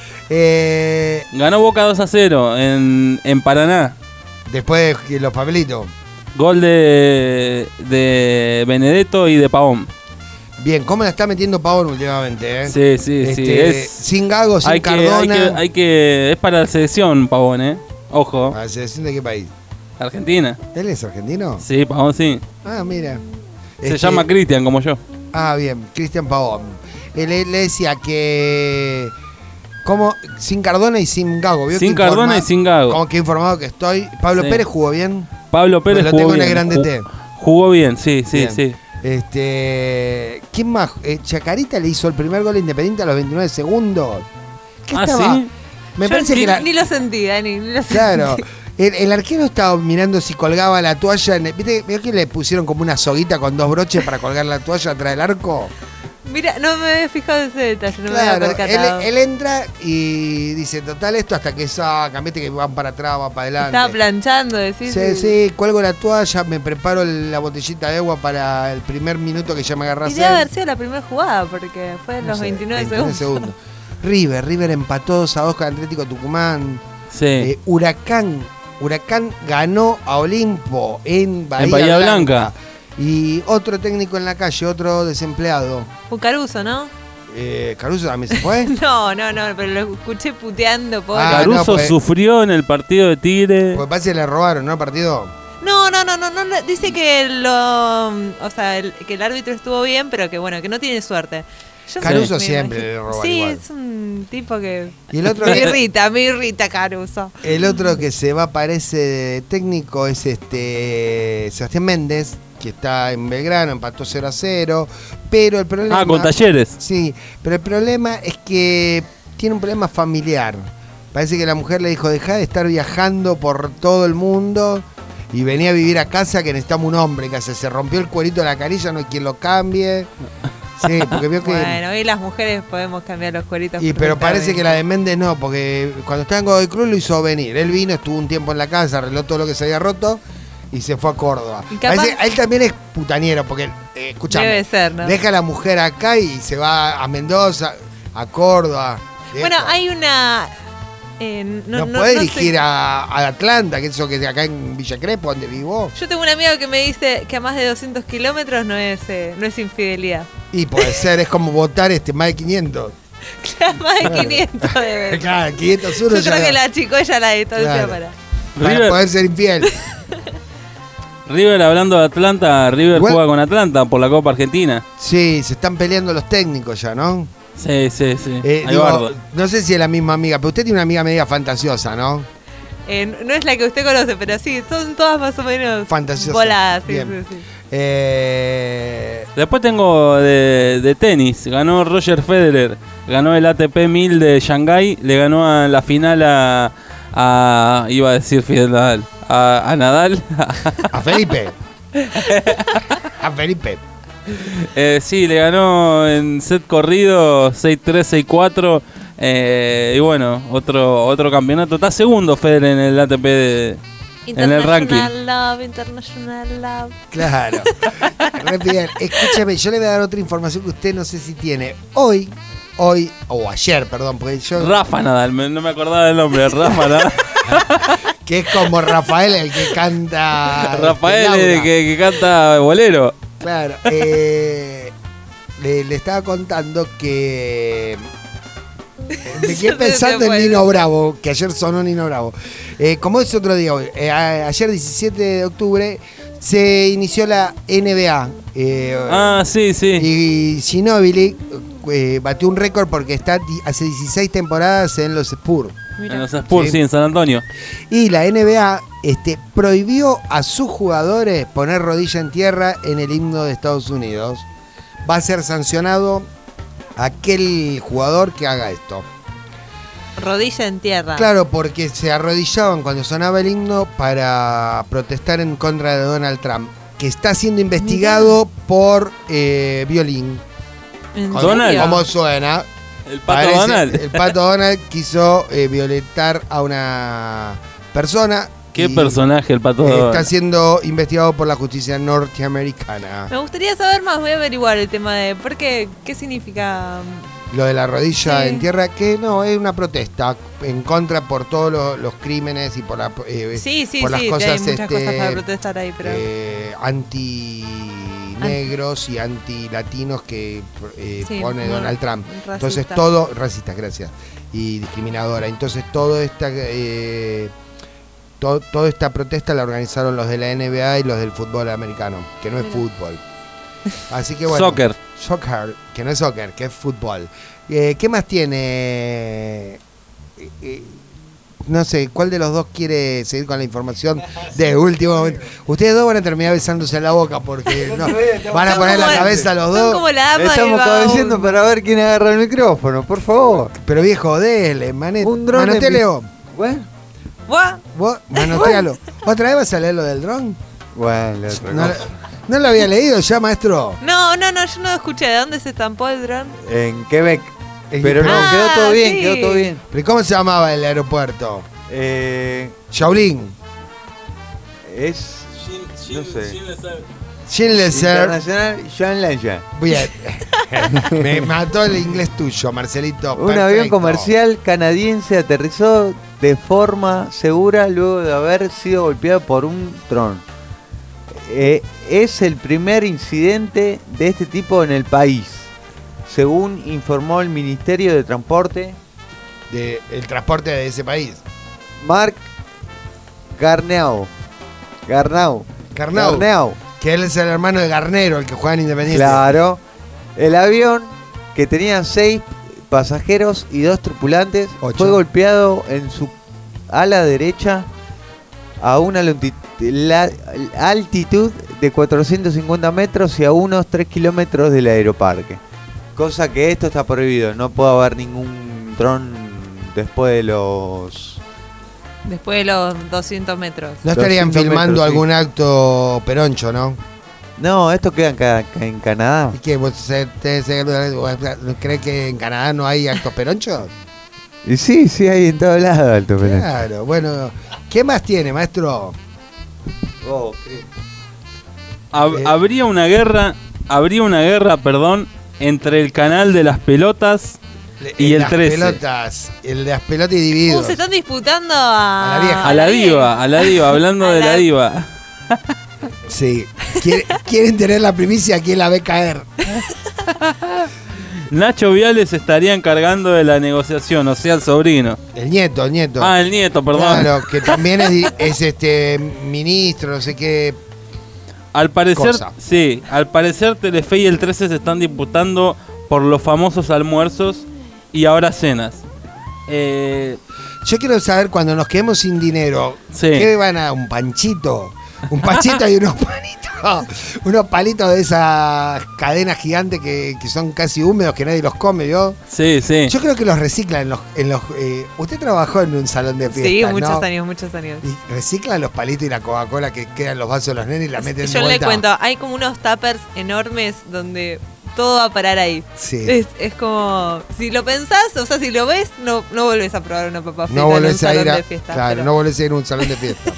Eh, Ganó Boca dos a cero en, en Paraná. después de los papelitos. Gol de, de Benedetto y de Pavón. Bien, ¿cómo la está metiendo Pavón últimamente? Eh? Sí, sí, sí. Este, Es, sin Gago, sin hay, que, hay, Cardona. que, hay que. Es para la selección, Pavón, ¿eh? Ojo. ¿A la selección de qué país? Argentina. ¿Él es argentino? Sí, Pavón sí. Ah, mira. Se Este, llama Cristian, como yo. Ah, bien, Cristian Pavón. Él, él le decía que. ¿Cómo? Sin Cardona y sin Gago. ¿vio Sin que Cardona informa- y sin Gago. Como que informado que estoy. Pablo Sí. Pérez jugó bien. Pablo Pérez Lo jugó tengo en bien. el grande Ju- T. Jugó bien, sí, sí, Bien. sí. Este. ¿Quién más? Eh, Chacarita le hizo el primer gol a Independiente a los veintinueve segundos. ¿Qué Ah, estaba? ¿sí? Me Yo parece ni, que la- ni lo sentí, Dani. Ni lo Claro. sentí. El, el arquero estaba mirando si colgaba la toalla. En el- ¿Viste vio que le pusieron como una soguita con dos broches para colgar la toalla atrás del arco? Mira, no me había fijado ese detalle, no me Claro, había él, percatado. él entra y dice, total esto hasta que sacan, viste que van para atrás, van para adelante. Estaba planchando, decís. Sí, sí, cuelgo la toalla, me preparo la botellita de agua para el primer minuto que ya me agarra Y sed. debe haber sido la primera jugada, porque fue en No los sé, veintinueve, veintinueve segundos. River, River empató dos a dos con Atlético Tucumán. Sí. Eh, Huracán, Huracán ganó a Olimpo en Bahía, En Bahía Blanca. Blanca. Y otro técnico en la calle, otro desempleado. Caruso, ¿no? Eh, ¿Caruso también se fue? No, no, no, pero lo escuché puteando, pobre. Ah, Caruso no, pues- sufrió en el partido de Tigre. Pues parece que le robaron, ¿no? El partido. No, no, no, no, no, no, dice que lo, o sea, el- que el árbitro estuvo bien, pero que bueno, que no tiene suerte. Yo Caruso me siempre imagino- le roba Sí, igual. es un tipo que Y el otro me que- irrita, me irrita Caruso. El otro que se va, parece de técnico, es este Sebastián Méndez, que está en Belgrano, empató cero a cero. Pero el problema. Ah, con Talleres. Sí, pero el problema es que tiene un problema familiar. Parece que la mujer le dijo: dejá de estar viajando por todo el mundo y venía a vivir a casa, que necesitamos un hombre en casa. Se rompió el cuerito de la carilla, no hay quien lo cambie. Sí, porque vio que. Bueno, hoy las mujeres podemos cambiar los cueritos. Y pero parece que la de Méndez no, porque cuando estaba en Godoy Cruz lo hizo venir. Él vino, estuvo un tiempo en la casa, arregló todo lo que se había roto y se fue a Córdoba. Y capaz- Parece- él también es putaniero, porque, eh, escuchame, Debe ser, ¿no? deja a la mujer acá y se va a Mendoza, a Córdoba. Bueno, Deja. hay una... eh, no, no, puede no sé- dirigir a, a Atlanta, que es eso que es acá en Villa Crespo, donde vivo. Yo tengo un amigo que me dice que a más de doscientos kilómetros no es, eh, no es infidelidad. Y puede ser, es como votar este más de quinientos. Más de quinientos debe. Claro, quinientos Yo euros ya creo que da. la chico ella la distancia Claro. para... Para River- poder ser infiel. River, hablando de Atlanta, River Igual- juega con Atlanta por la Copa Argentina. Sí, se están peleando los técnicos ya, ¿no? Sí, sí, sí. Eh, Ahí digo, guardo. no sé si es la misma amiga, pero usted tiene una amiga media fantasiosa, ¿no? Eh, no es la que usted conoce, pero sí, son todas más o menos Fantasiosas. voladas. Sí, Bien. sí, sí. Eh, Después tengo de, de tenis. Ganó Roger Federer. Ganó el A T P mil de Shanghái. Le ganó a la final a. a- iba a decir Fidel Nadal. A, a Nadal. a Felipe. a Felipe. Eh, sí, le ganó en set corrido seis tres, seis cuatro. Eh, y bueno, otro otro campeonato. Está segundo Federer en el A T P de- en el ranking. International Love, International Love. Claro. Re bien. Escúchame, yo le voy a dar otra información que usted no sé si tiene. Hoy, hoy, o ayer, perdón, porque yo. Rafa Nadal, me- no me acordaba del nombre. Rafa Nadal. Que es como Rafael el que canta. Rafael, este, eh, Laura. que, que canta bolero. Claro. eh, le, le estaba contando que. Me quedé pensando en Nino Bravo, que ayer sonó Nino Bravo. Eh, como es otro día hoy, eh, a- ayer diecisiete de octubre se inició la N B A. eh, Ah, sí, sí. Y Ginóbili eh, batió un récord porque está di- hace dieciséis temporadas en los Spurs. En los Spurs, Sí. sí, en San Antonio. Y la N B A este, prohibió a sus jugadores poner rodilla en tierra en el himno de Estados Unidos. Va a ser sancionado aquel jugador que haga esto. Rodilla en tierra. Claro, porque se arrodillaban cuando sonaba el himno para protestar en contra de Donald Trump, que está siendo investigado por eh, violín. ¿En ¿Cómo- Donald. ¿Cómo suena? El pato Parece- Donald. El pato Donald quiso eh, violentar a una persona. Qué y personaje el pato Está Donald. siendo investigado por la justicia norteamericana. Me gustaría saber más, voy a averiguar el tema de por qué, qué significa. Lo de la rodilla Sí. en tierra, que no, es una protesta en contra por todos los, los crímenes y por, la, eh, Sí, sí, por las sí, hay cosas, muchas este, cosas para protestar ahí, pero. eh, anti-negros y anti-latinos que eh, Sí, pone muy Donald Trump. racista. Entonces todo, racista, gracias, y discriminadora. Entonces todo esta, eh, to- toda esta protesta la organizaron los de la N B A y los del fútbol americano, que no es Mira. fútbol. Así que bueno. Soccer. Soccer, que no es soccer, que es fútbol. Eh, ¿Qué más tiene? Eh, eh, no sé, ¿cuál de los dos quiere seguir con la información de último momento? Ustedes dos van a terminar besándose en la boca porque no, van a Son poner la como- cabeza a los Son dos. como la dama del Estamos vagabundo. cabeceando para ver quién agarra el micrófono, por favor. Pero viejo, dele, manet, Un dron de manotealo. Bueno, Buah. Vos, manotealo. ¿Otra vez vas a leer lo del dron? bueno, la otra No, cosa. ¿No lo había leído ya, maestro? No, no, no, yo no escuché. ¿De dónde se estampó el dron? En Quebec. Eh, Pero no, Ah, quedó todo bien, sí. quedó todo bien. ¿Pero cómo se llamaba el aeropuerto? Eh, Shaolin. es, no sé, Schindler. Internacional Jean Lanja. Bien. Me mató el inglés tuyo, Marcelito. Un Perfecto. avión comercial canadiense aterrizó de forma segura luego de haber sido golpeado por un dron. Eh, es el primer incidente de este tipo en el país, según informó el Ministerio de Transporte. De, el transporte de ese país. Marc Garneau. Garnau. Carnau. Garneau. Que él es el hermano de Garnero, el que juega en Independiente. Claro. El avión, que que tenía seis pasajeros y dos tripulantes, Ocho. fue golpeado en su ala derecha a una lonti- la- altitud de cuatrocientos cincuenta metros y a unos tres kilómetros del aeroparque. Cosa que esto está prohibido, no puede haber ningún dron después de los... Después de los doscientos metros. No estarían doscientos filmando metros, sí. algún acto peroncho, ¿no? No, esto queda en, ca- en Canadá. ¿Y qué? ¿Vos se- te- se- ¿Crees que en Canadá no hay actos peronchos? Y sí, sí, hay en todos lados alto penal. Claro, bueno. ¿Qué más tiene, maestro? Oh, Hab- Eh. Habría una guerra, habría una guerra, perdón, entre el canal de las pelotas y el las trece. pelotas, el de las pelotas y Uh, divididos. se están disputando a, A la vieja. A la diva, a la diva, hablando A de la- la diva. Sí. Quiere- Quieren tener la primicia, ¿quién la ve caer? Nacho Viales estaría encargando de la negociación, o sea, el sobrino. El nieto, el nieto. Ah, el nieto, perdón. Claro, que también es, di- es este ministro, no sé qué. Al parecer, Cosa. sí, al parecer Telefe y el trece se están disputando por los famosos almuerzos y ahora cenas. Eh, Yo quiero saber cuando nos quedemos sin dinero, Sí. ¿qué van a un panchito? Un panchito y unos palitos, unos palitos de esas cadenas gigantes que, que son casi húmedos, que nadie los come, ¿vio? sí, sí. Yo creo que los reciclan en los... En los eh, usted trabajó en un salón de Sí, fiesta, muchos ¿no? años, muchos años. Y reciclan los palitos y la Coca-Cola que quedan en los vasos de los nenes y la meten de Yo le vuelta. cuento, hay como unos tuppers enormes donde todo va a parar ahí. Sí. Es, es como, si lo pensás, o sea, si lo ves, no, no volvés a probar una papa frita No en un volvés a salón ir a... de fiesta. Claro, pero- no volvés a ir a un salón de fiesta.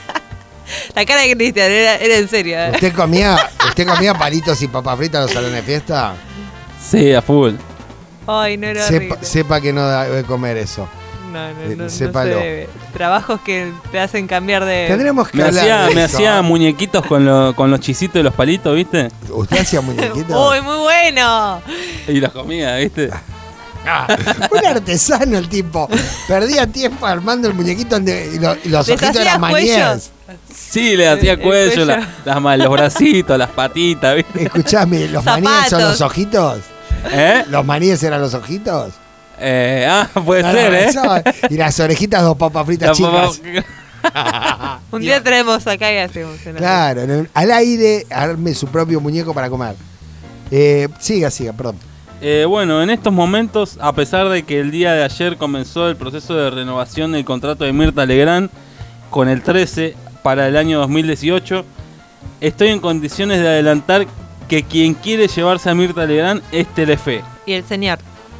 La cara de Cristian era, era en serio. ¿eh? ¿Usted comía, ¿Usted comía palitos y papas fritas en los salones de fiesta? Sí, a full. Ay, no era Sepa, horrible. sepa que no debe comer eso. No, no, eh, no, no se sépalo. debe. Trabajos que te hacen cambiar de... Tendremos que Me hablar hacía, de me eso. hacía muñequitos con, lo- con los chisitos de los palitos, ¿viste? ¿Usted hacía muñequitos? ¡Uy, muy bueno! Y los comía, ¿viste? Ah, un artesano el tipo. Perdía tiempo armando el muñequito donde- y, lo- y los ¿Les ojitos hacías eran mañez. cuellos? Sí, le hacía El cuello, cuello. la- las ma- los bracitos, las patitas, ¿viste? Escuchame, ¿los maníes son los Zapatos. ojitos? ¿Eh? ¿Los maníes eran los ojitos? Eh, ah, puede No, ser, no, ¿eh? eso- Y las orejitas, dos papas fritas Las chicas. papas- Un día traemos acá y hacemos. en la- Claro, en el- al aire arme su propio muñeco para comer. Eh, siga, siga, perdón. Eh, bueno, en estos momentos, a pesar de que el día de ayer comenzó el proceso de renovación del contrato de Mirta Legrand con el trece para el año dos mil dieciocho, estoy en condiciones de adelantar que quien quiere llevarse a Mirta Legrand es Telefe. Y el señor.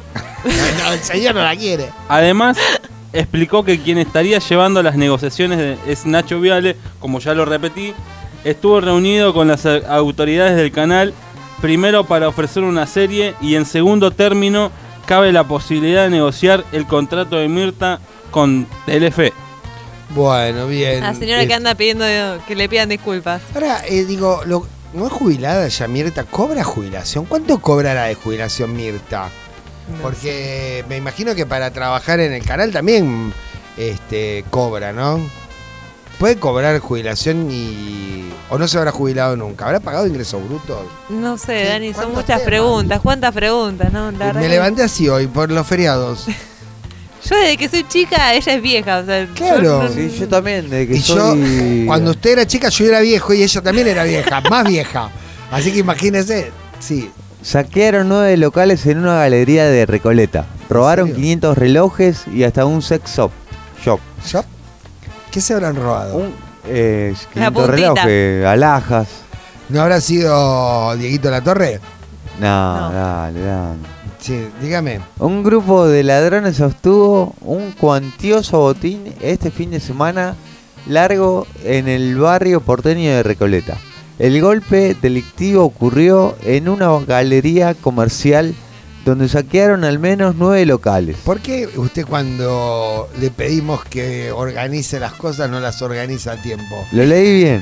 No, el señor no la quiere. Además, explicó que quien estaría llevando las negociaciones de- es Nacho Viale, como ya lo repetí. Estuvo reunido con las a- autoridades del canal, primero para ofrecer una serie y en segundo término cabe la posibilidad de negociar el contrato de Mirta con Telefe. Bueno, bien. La señora que Eh, anda pidiendo que le pidan disculpas. Ahora, eh, digo, lo- ¿no es jubilada ya Mirta? ¿Cobra jubilación? ¿Cuánto cobrará de jubilación Mirta? No Porque me imagino que para trabajar en el canal también este, cobra, ¿no? ¿Puede cobrar jubilación y... o no se habrá jubilado nunca? ¿Habrá pagado ingresos brutos? No sé, Sí, Dani, son ¿cuántos muchas temas? preguntas. ¿Cuántas preguntas? No, la verdad Me que- levanté así hoy por los feriados. Yo desde que soy chica, ella es vieja. O sea, Claro. yo no- Sí, yo también, de que Y yo, soy... cuando usted era chica, yo era viejo y ella también era vieja, más vieja. Así que imagínese, sí. Saquearon nueve locales en una galería de Recoleta. Robaron serio? quinientos relojes y hasta un sex shop. shop. ¿Shop? ¿Qué se habrán robado? Un, eh, La quinientos puntita. relojes, alhajas. ¿No habrá sido Dieguito La Torre? No, No. dale, dale. Sí, dígame. Un grupo de ladrones obtuvo un cuantioso botín este fin de semana largo en el barrio porteño de Recoleta. El golpe delictivo ocurrió en una galería comercial donde saquearon al menos nueve locales. ¿Por qué usted cuando le pedimos que organice las cosas no las organiza a tiempo? Lo leí bien.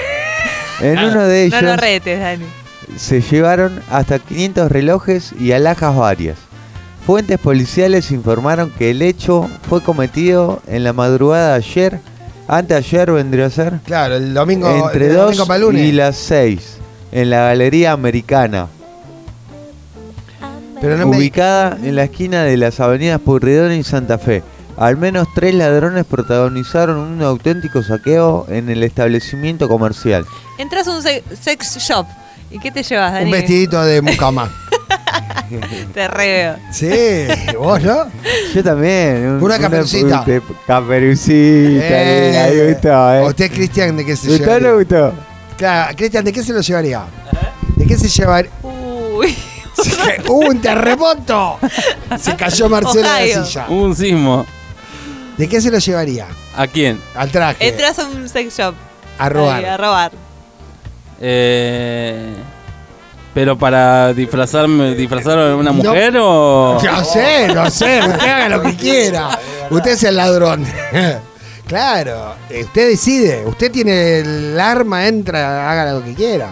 En uno de No lo ellos retes, Dani. se llevaron hasta quinientos relojes y alhajas varias. Fuentes policiales informaron que el hecho fue cometido en la madrugada de ayer, anteayer vendría a ser, Claro, el domingo, entre el dos domingo para el lunes. y las seis, en la Galería Americana. Pero no me- ubicada en la esquina de las avenidas Pueyrredón y Santa Fe. Al menos tres ladrones protagonizaron un auténtico saqueo en el establecimiento comercial. Entras a un se- sex shop. ¿Y qué te llevas, Dani? Un vestidito de mucama. Te reo. Sí, vos, ¿no? Yo también. un- Una caperucita. un- Caperucita. Eh, ahí gustó, eh. ¿Usted, Cristian, de qué se ¿Gustó o llevaría? no gustó? Claro, Cristian, ¿de qué se lo llevaría? ¿De qué se llevaría? Uy. ¡Hubo un terremoto! Se cayó Marcelo de Ohio. la silla. Un sismo. ¿De qué se lo llevaría? ¿A quién? Al traje. Entras a un sex shop. A robar. Ahí, a robar. Eh, ¿Pero para disfrazarme, disfrazar a una mujer o...? No sé, no sé. Usted haga lo que quiera. Usted es el ladrón. Claro, eh, usted decide. Usted tiene el arma, entra, haga lo que quiera.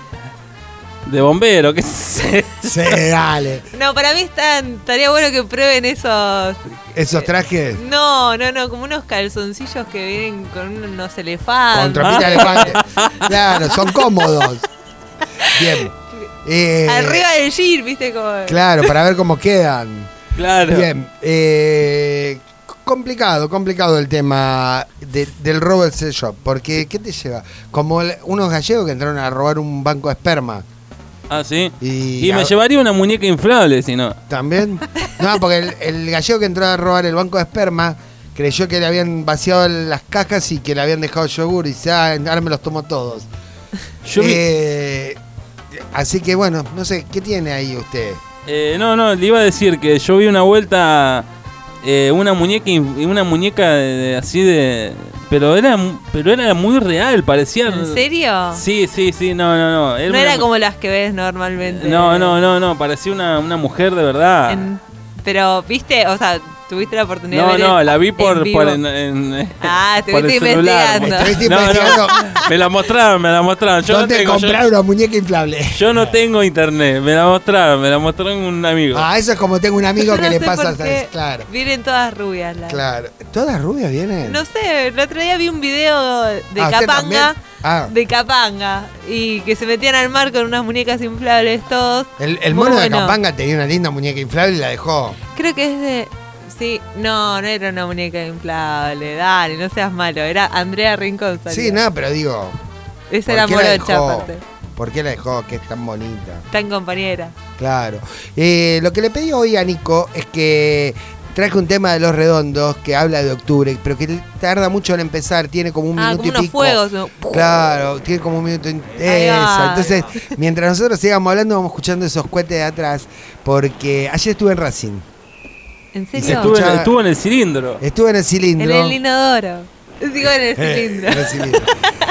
De bombero, qué sé. Sí, dale. No, para mí están, estaría bueno que prueben esos. Esos trajes. No, no, no, como unos calzoncillos que vienen con unos elefantes. Con trompita de elefante. Claro, son cómodos. Bien. Eh, Arriba del jean, viste como. Claro, para ver cómo quedan. Claro. Bien. Eh, complicado, complicado el tema de- del robo del sex shop. Porque, ¿qué te lleva? Como el- unos gallegos que entraron a robar un banco de esperma. Ah, sí. Y, Y me a- llevaría una muñeca inflable, si no. ¿También? No, porque el, el gallego que entró a robar el banco de esperma creyó que le habían vaciado las cajas y que le habían dejado yogur y dice, ah, ahora me los tomo todos. Yo vi- Eh, así que bueno, no sé, ¿qué tiene ahí usted? Eh, no, no, le iba a decir que yo vi una vuelta eh, una muñeca in- una muñeca de- de- así de pero era mu- pero era muy real, parecía. ¿En serio? Sí, sí, sí, no, no, no. No una- era como las que ves normalmente. No, no, no, no, parecía una, una mujer de verdad. En- pero, viste, o sea, tuviste la oportunidad No, de ver no, en- la vi en por, vivo? por en, en- Ah, por el estuviste celular. investigando. Estuviste No, no, investigando. me la mostraron, me la mostraron. Yo no ¿Dónde tengo, comprar yo, una muñeca inflable? yo no tengo internet, me la mostraron, me la mostró un amigo. Ah, eso es como tengo un amigo Yo que no le sé pasa, por ¿sabes? qué Claro, Vienen todas rubias. Las... claro. ¿Todas rubias vienen? No sé, el otro día vi un video de Ah, ¿usted Capanga. también? Ah. De Capanga. Y que se metían al mar con unas muñecas inflables todos. El, el Muy mono de bueno. Capanga tenía una linda muñeca inflable y la dejó. Creo que es de. Sí, no, no era una muñeca inflable. Dale, no seas malo. Era Andrea Rincón. salía. Sí, nada, pero digo, Esa ¿por era qué la morocha, dejó? aparte. ¿por qué la dejó? Que es tan bonita. Tan compañera. Claro. Eh, lo que le pedí hoy a Nico es que traje un tema de Los Redondos que habla de octubre, pero que tarda mucho en empezar, tiene como un Ah, minuto como y unos pico. fuegos. ¿no? Claro, tiene como un minuto. y- Ahí Esa. va. Entonces, mientras nosotros sigamos hablando, vamos escuchando esos cohetes de atrás, porque ayer estuve en Racing. ¿En Y serio? se Estuvo en, escuchaba- estuvo en el cilindro. Estuve en el cilindro. En el inodoro. Digo en el Eh, cilindro. en el cilindro.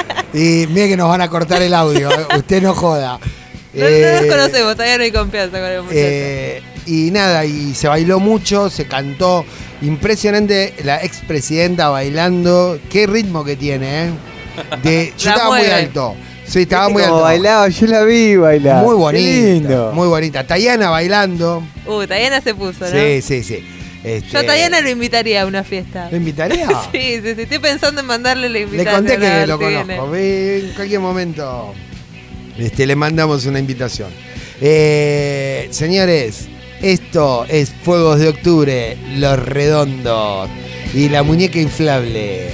Y mire que nos van a cortar el audio, eh, usted no joda. No, Eh, no nos conocemos, todavía no hay confianza con el muchacho. Eh, y nada, y se bailó mucho, se cantó. Impresionante la expresidenta bailando. Qué ritmo que tiene, ¿eh? De, yo La estaba muy mueve. alto. Sí, estaba muy Como alto. bailaba, yo la vi bailar. Muy Qué bonita. lindo. Muy bonita. Tayana bailando. Uh, Tayana se puso, ¿no? Sí, sí, sí. Este, Yo a Tayana lo invitaría a una fiesta. ¿Lo invitaría? Sí, sí, sí, estoy pensando en mandarle la Le invitación. conté a que ver lo si viene. conozco. Ve, En cualquier momento este, le mandamos una invitación. Eh, señores, esto es Fuegos de Octubre, Los Redondos y la muñeca inflable.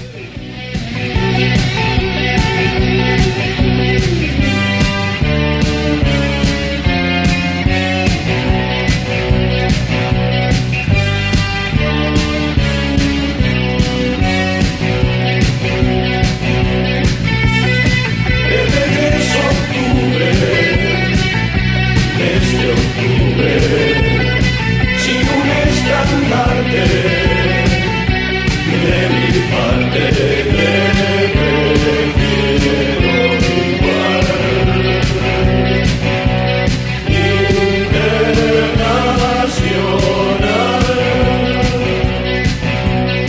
Desde octubre, sin un estandarte de mi parte, te prefiero igual. Internacional.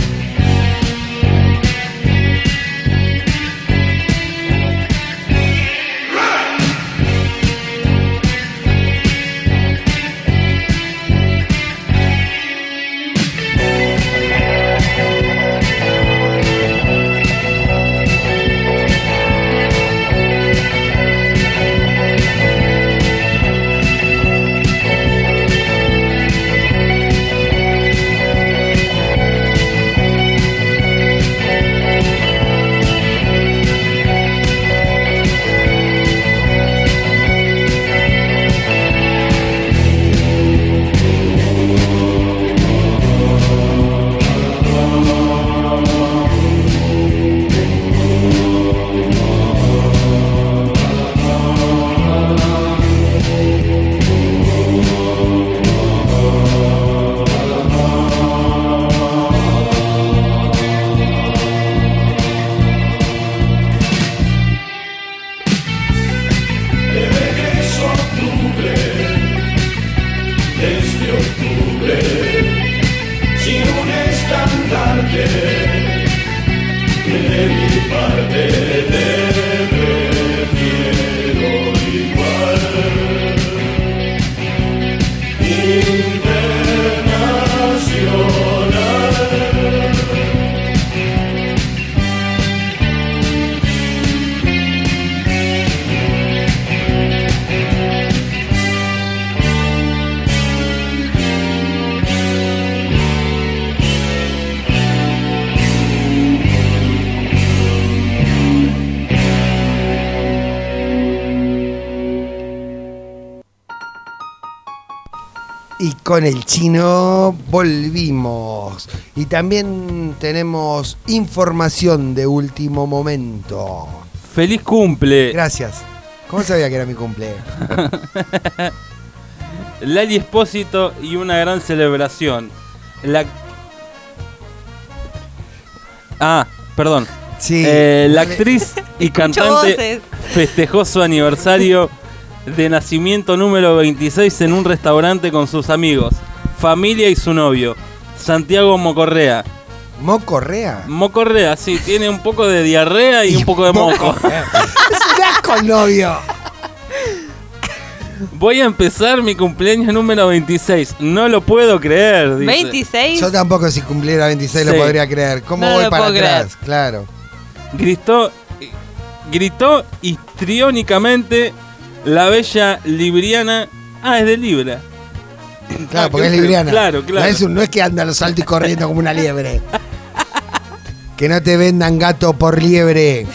Y con el chino volvimos. Y también tenemos información de último momento. ¡Feliz cumple! Gracias. ¿Cómo sabía que era mi cumple? Lali Espósito y una gran celebración. La... Ah, perdón. Sí. Eh, la actriz y cantante voces. festejó su aniversario de nacimiento número veintiséis en un restaurante con sus amigos, familia y su novio, Santiago Mocorrea. ¿Mocorrea? Mocorrea, sí, tiene un poco de diarrea y, y un poco de moco. Es un asco el novio. Voy a empezar mi cumpleaños número veintiséis. No lo puedo creer, dice. ¿veintiséis? Yo tampoco, si cumpliera veintiséis, Sí. lo podría creer. ¿Cómo No voy lo para puedo atrás? creer. Claro. Gritó, gritó histriónicamente la bella libriana. Ah, es de Libra. Claro, porque es libriana. Claro, claro. No es, un- no es que anda a los saltos y corriendo como una liebre. Que no te vendan gato por liebre.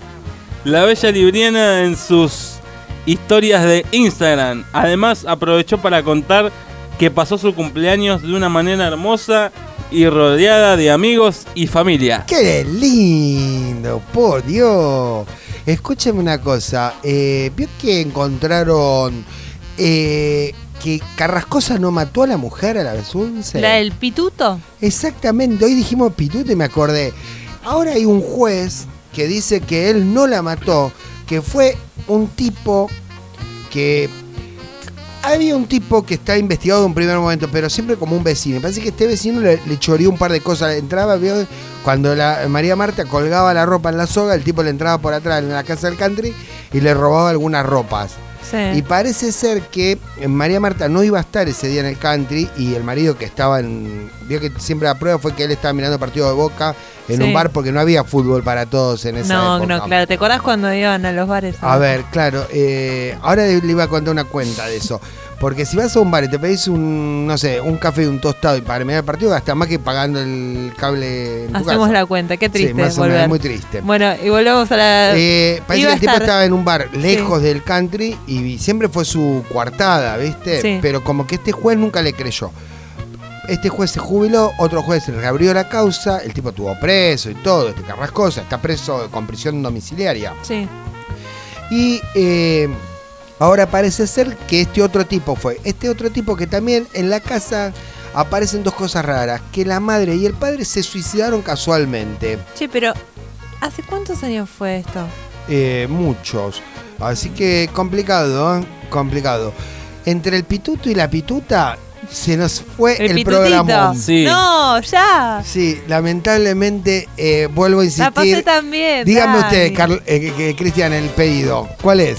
La bella libriana en sus historias de Instagram. Además, aprovechó para contar que pasó su cumpleaños de una manera hermosa y rodeada de amigos y familia. ¡Qué lindo! ¡Por Dios! Escúchame una cosa. Eh, ¿Vio que encontraron eh, que Carrascosa no mató a la mujer a la Besunce? ¿La del pituto? Exactamente. Hoy dijimos pituto y me acordé. Ahora hay un juez que dice que él no la mató, que fue un tipo que... Había un tipo que está investigado en un primer momento, pero siempre como un vecino. Parece que este vecino le, le choreó un par de cosas. Entraba, vio, cuando la, María Marta colgaba la ropa en la soga, el tipo le entraba por atrás en la casa del country y le robaba algunas ropas. Sí. Y parece ser que María Marta no iba a estar ese día en el country y el marido que estaba en... Vio que siempre la prueba fue que él estaba mirando partido de Boca en Sí. un bar porque no había fútbol para todos en esa No, época. no, claro. ¿Te acordás cuando iban a los bares? A ver, claro, eh, ahora le iba a contar una cuenta de eso. Porque si vas a un bar y te pedís un, no sé, un café y un tostado y para mirar el partido, gastás más que pagando el cable en tu Hacemos casa. la cuenta. Qué triste Sí, más o volver. menos, muy triste. Bueno, y volvemos a la... Eh, parece Iba que a el tipo estar- estaba en un bar lejos del country y siempre fue su coartada, ¿viste? Sí. Pero como que este juez nunca le creyó. Este juez se jubiló, otro juez le reabrió la causa, el tipo estuvo preso y todo, este Carrascosa está preso con prisión domiciliaria. Sí. Y eh, ahora parece ser que este otro tipo fue. Este otro tipo que también en la casa aparecen dos cosas raras. Que la madre y el padre se suicidaron casualmente. Che, pero ¿hace cuántos años fue esto? Eh, muchos. Así que complicado, ¿eh? Complicado. Entre el pituto y la pituta se nos fue el, El pitutito. programa. Sí. No, ya. Sí, lamentablemente eh, vuelvo a La pasé insistir. también. Dígame Dani. usted, Carl- eh, que- Cristian, el pedido. ¿Cuál es?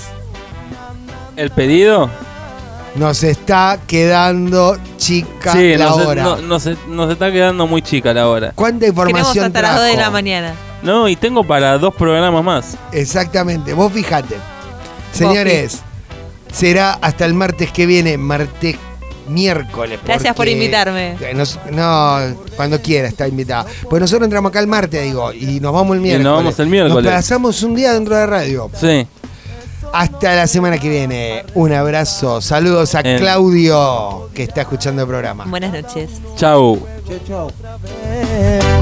¿El pedido? Nos está quedando chica Sí, la nos, hora. no- nos, nos está quedando muy chica la hora. ¿Cuánta Queremos información hasta las dos de la trajo? mañana. No, y tengo para dos programas más. Exactamente, vos fijate. Señores, será hasta el martes que viene, martes, miércoles. Gracias por porque- invitarme. Eh, nos- no, cuando quiera está invitada. Pues nosotros entramos acá el martes, digo, y nos vamos el Y miércoles. nos vamos el miércoles. Nos pasamos un día dentro de radio. Sí. Hasta la semana que viene. Un abrazo. Saludos a Eh. Claudio, que está escuchando el programa. Buenas noches. Chau. Chau, chau.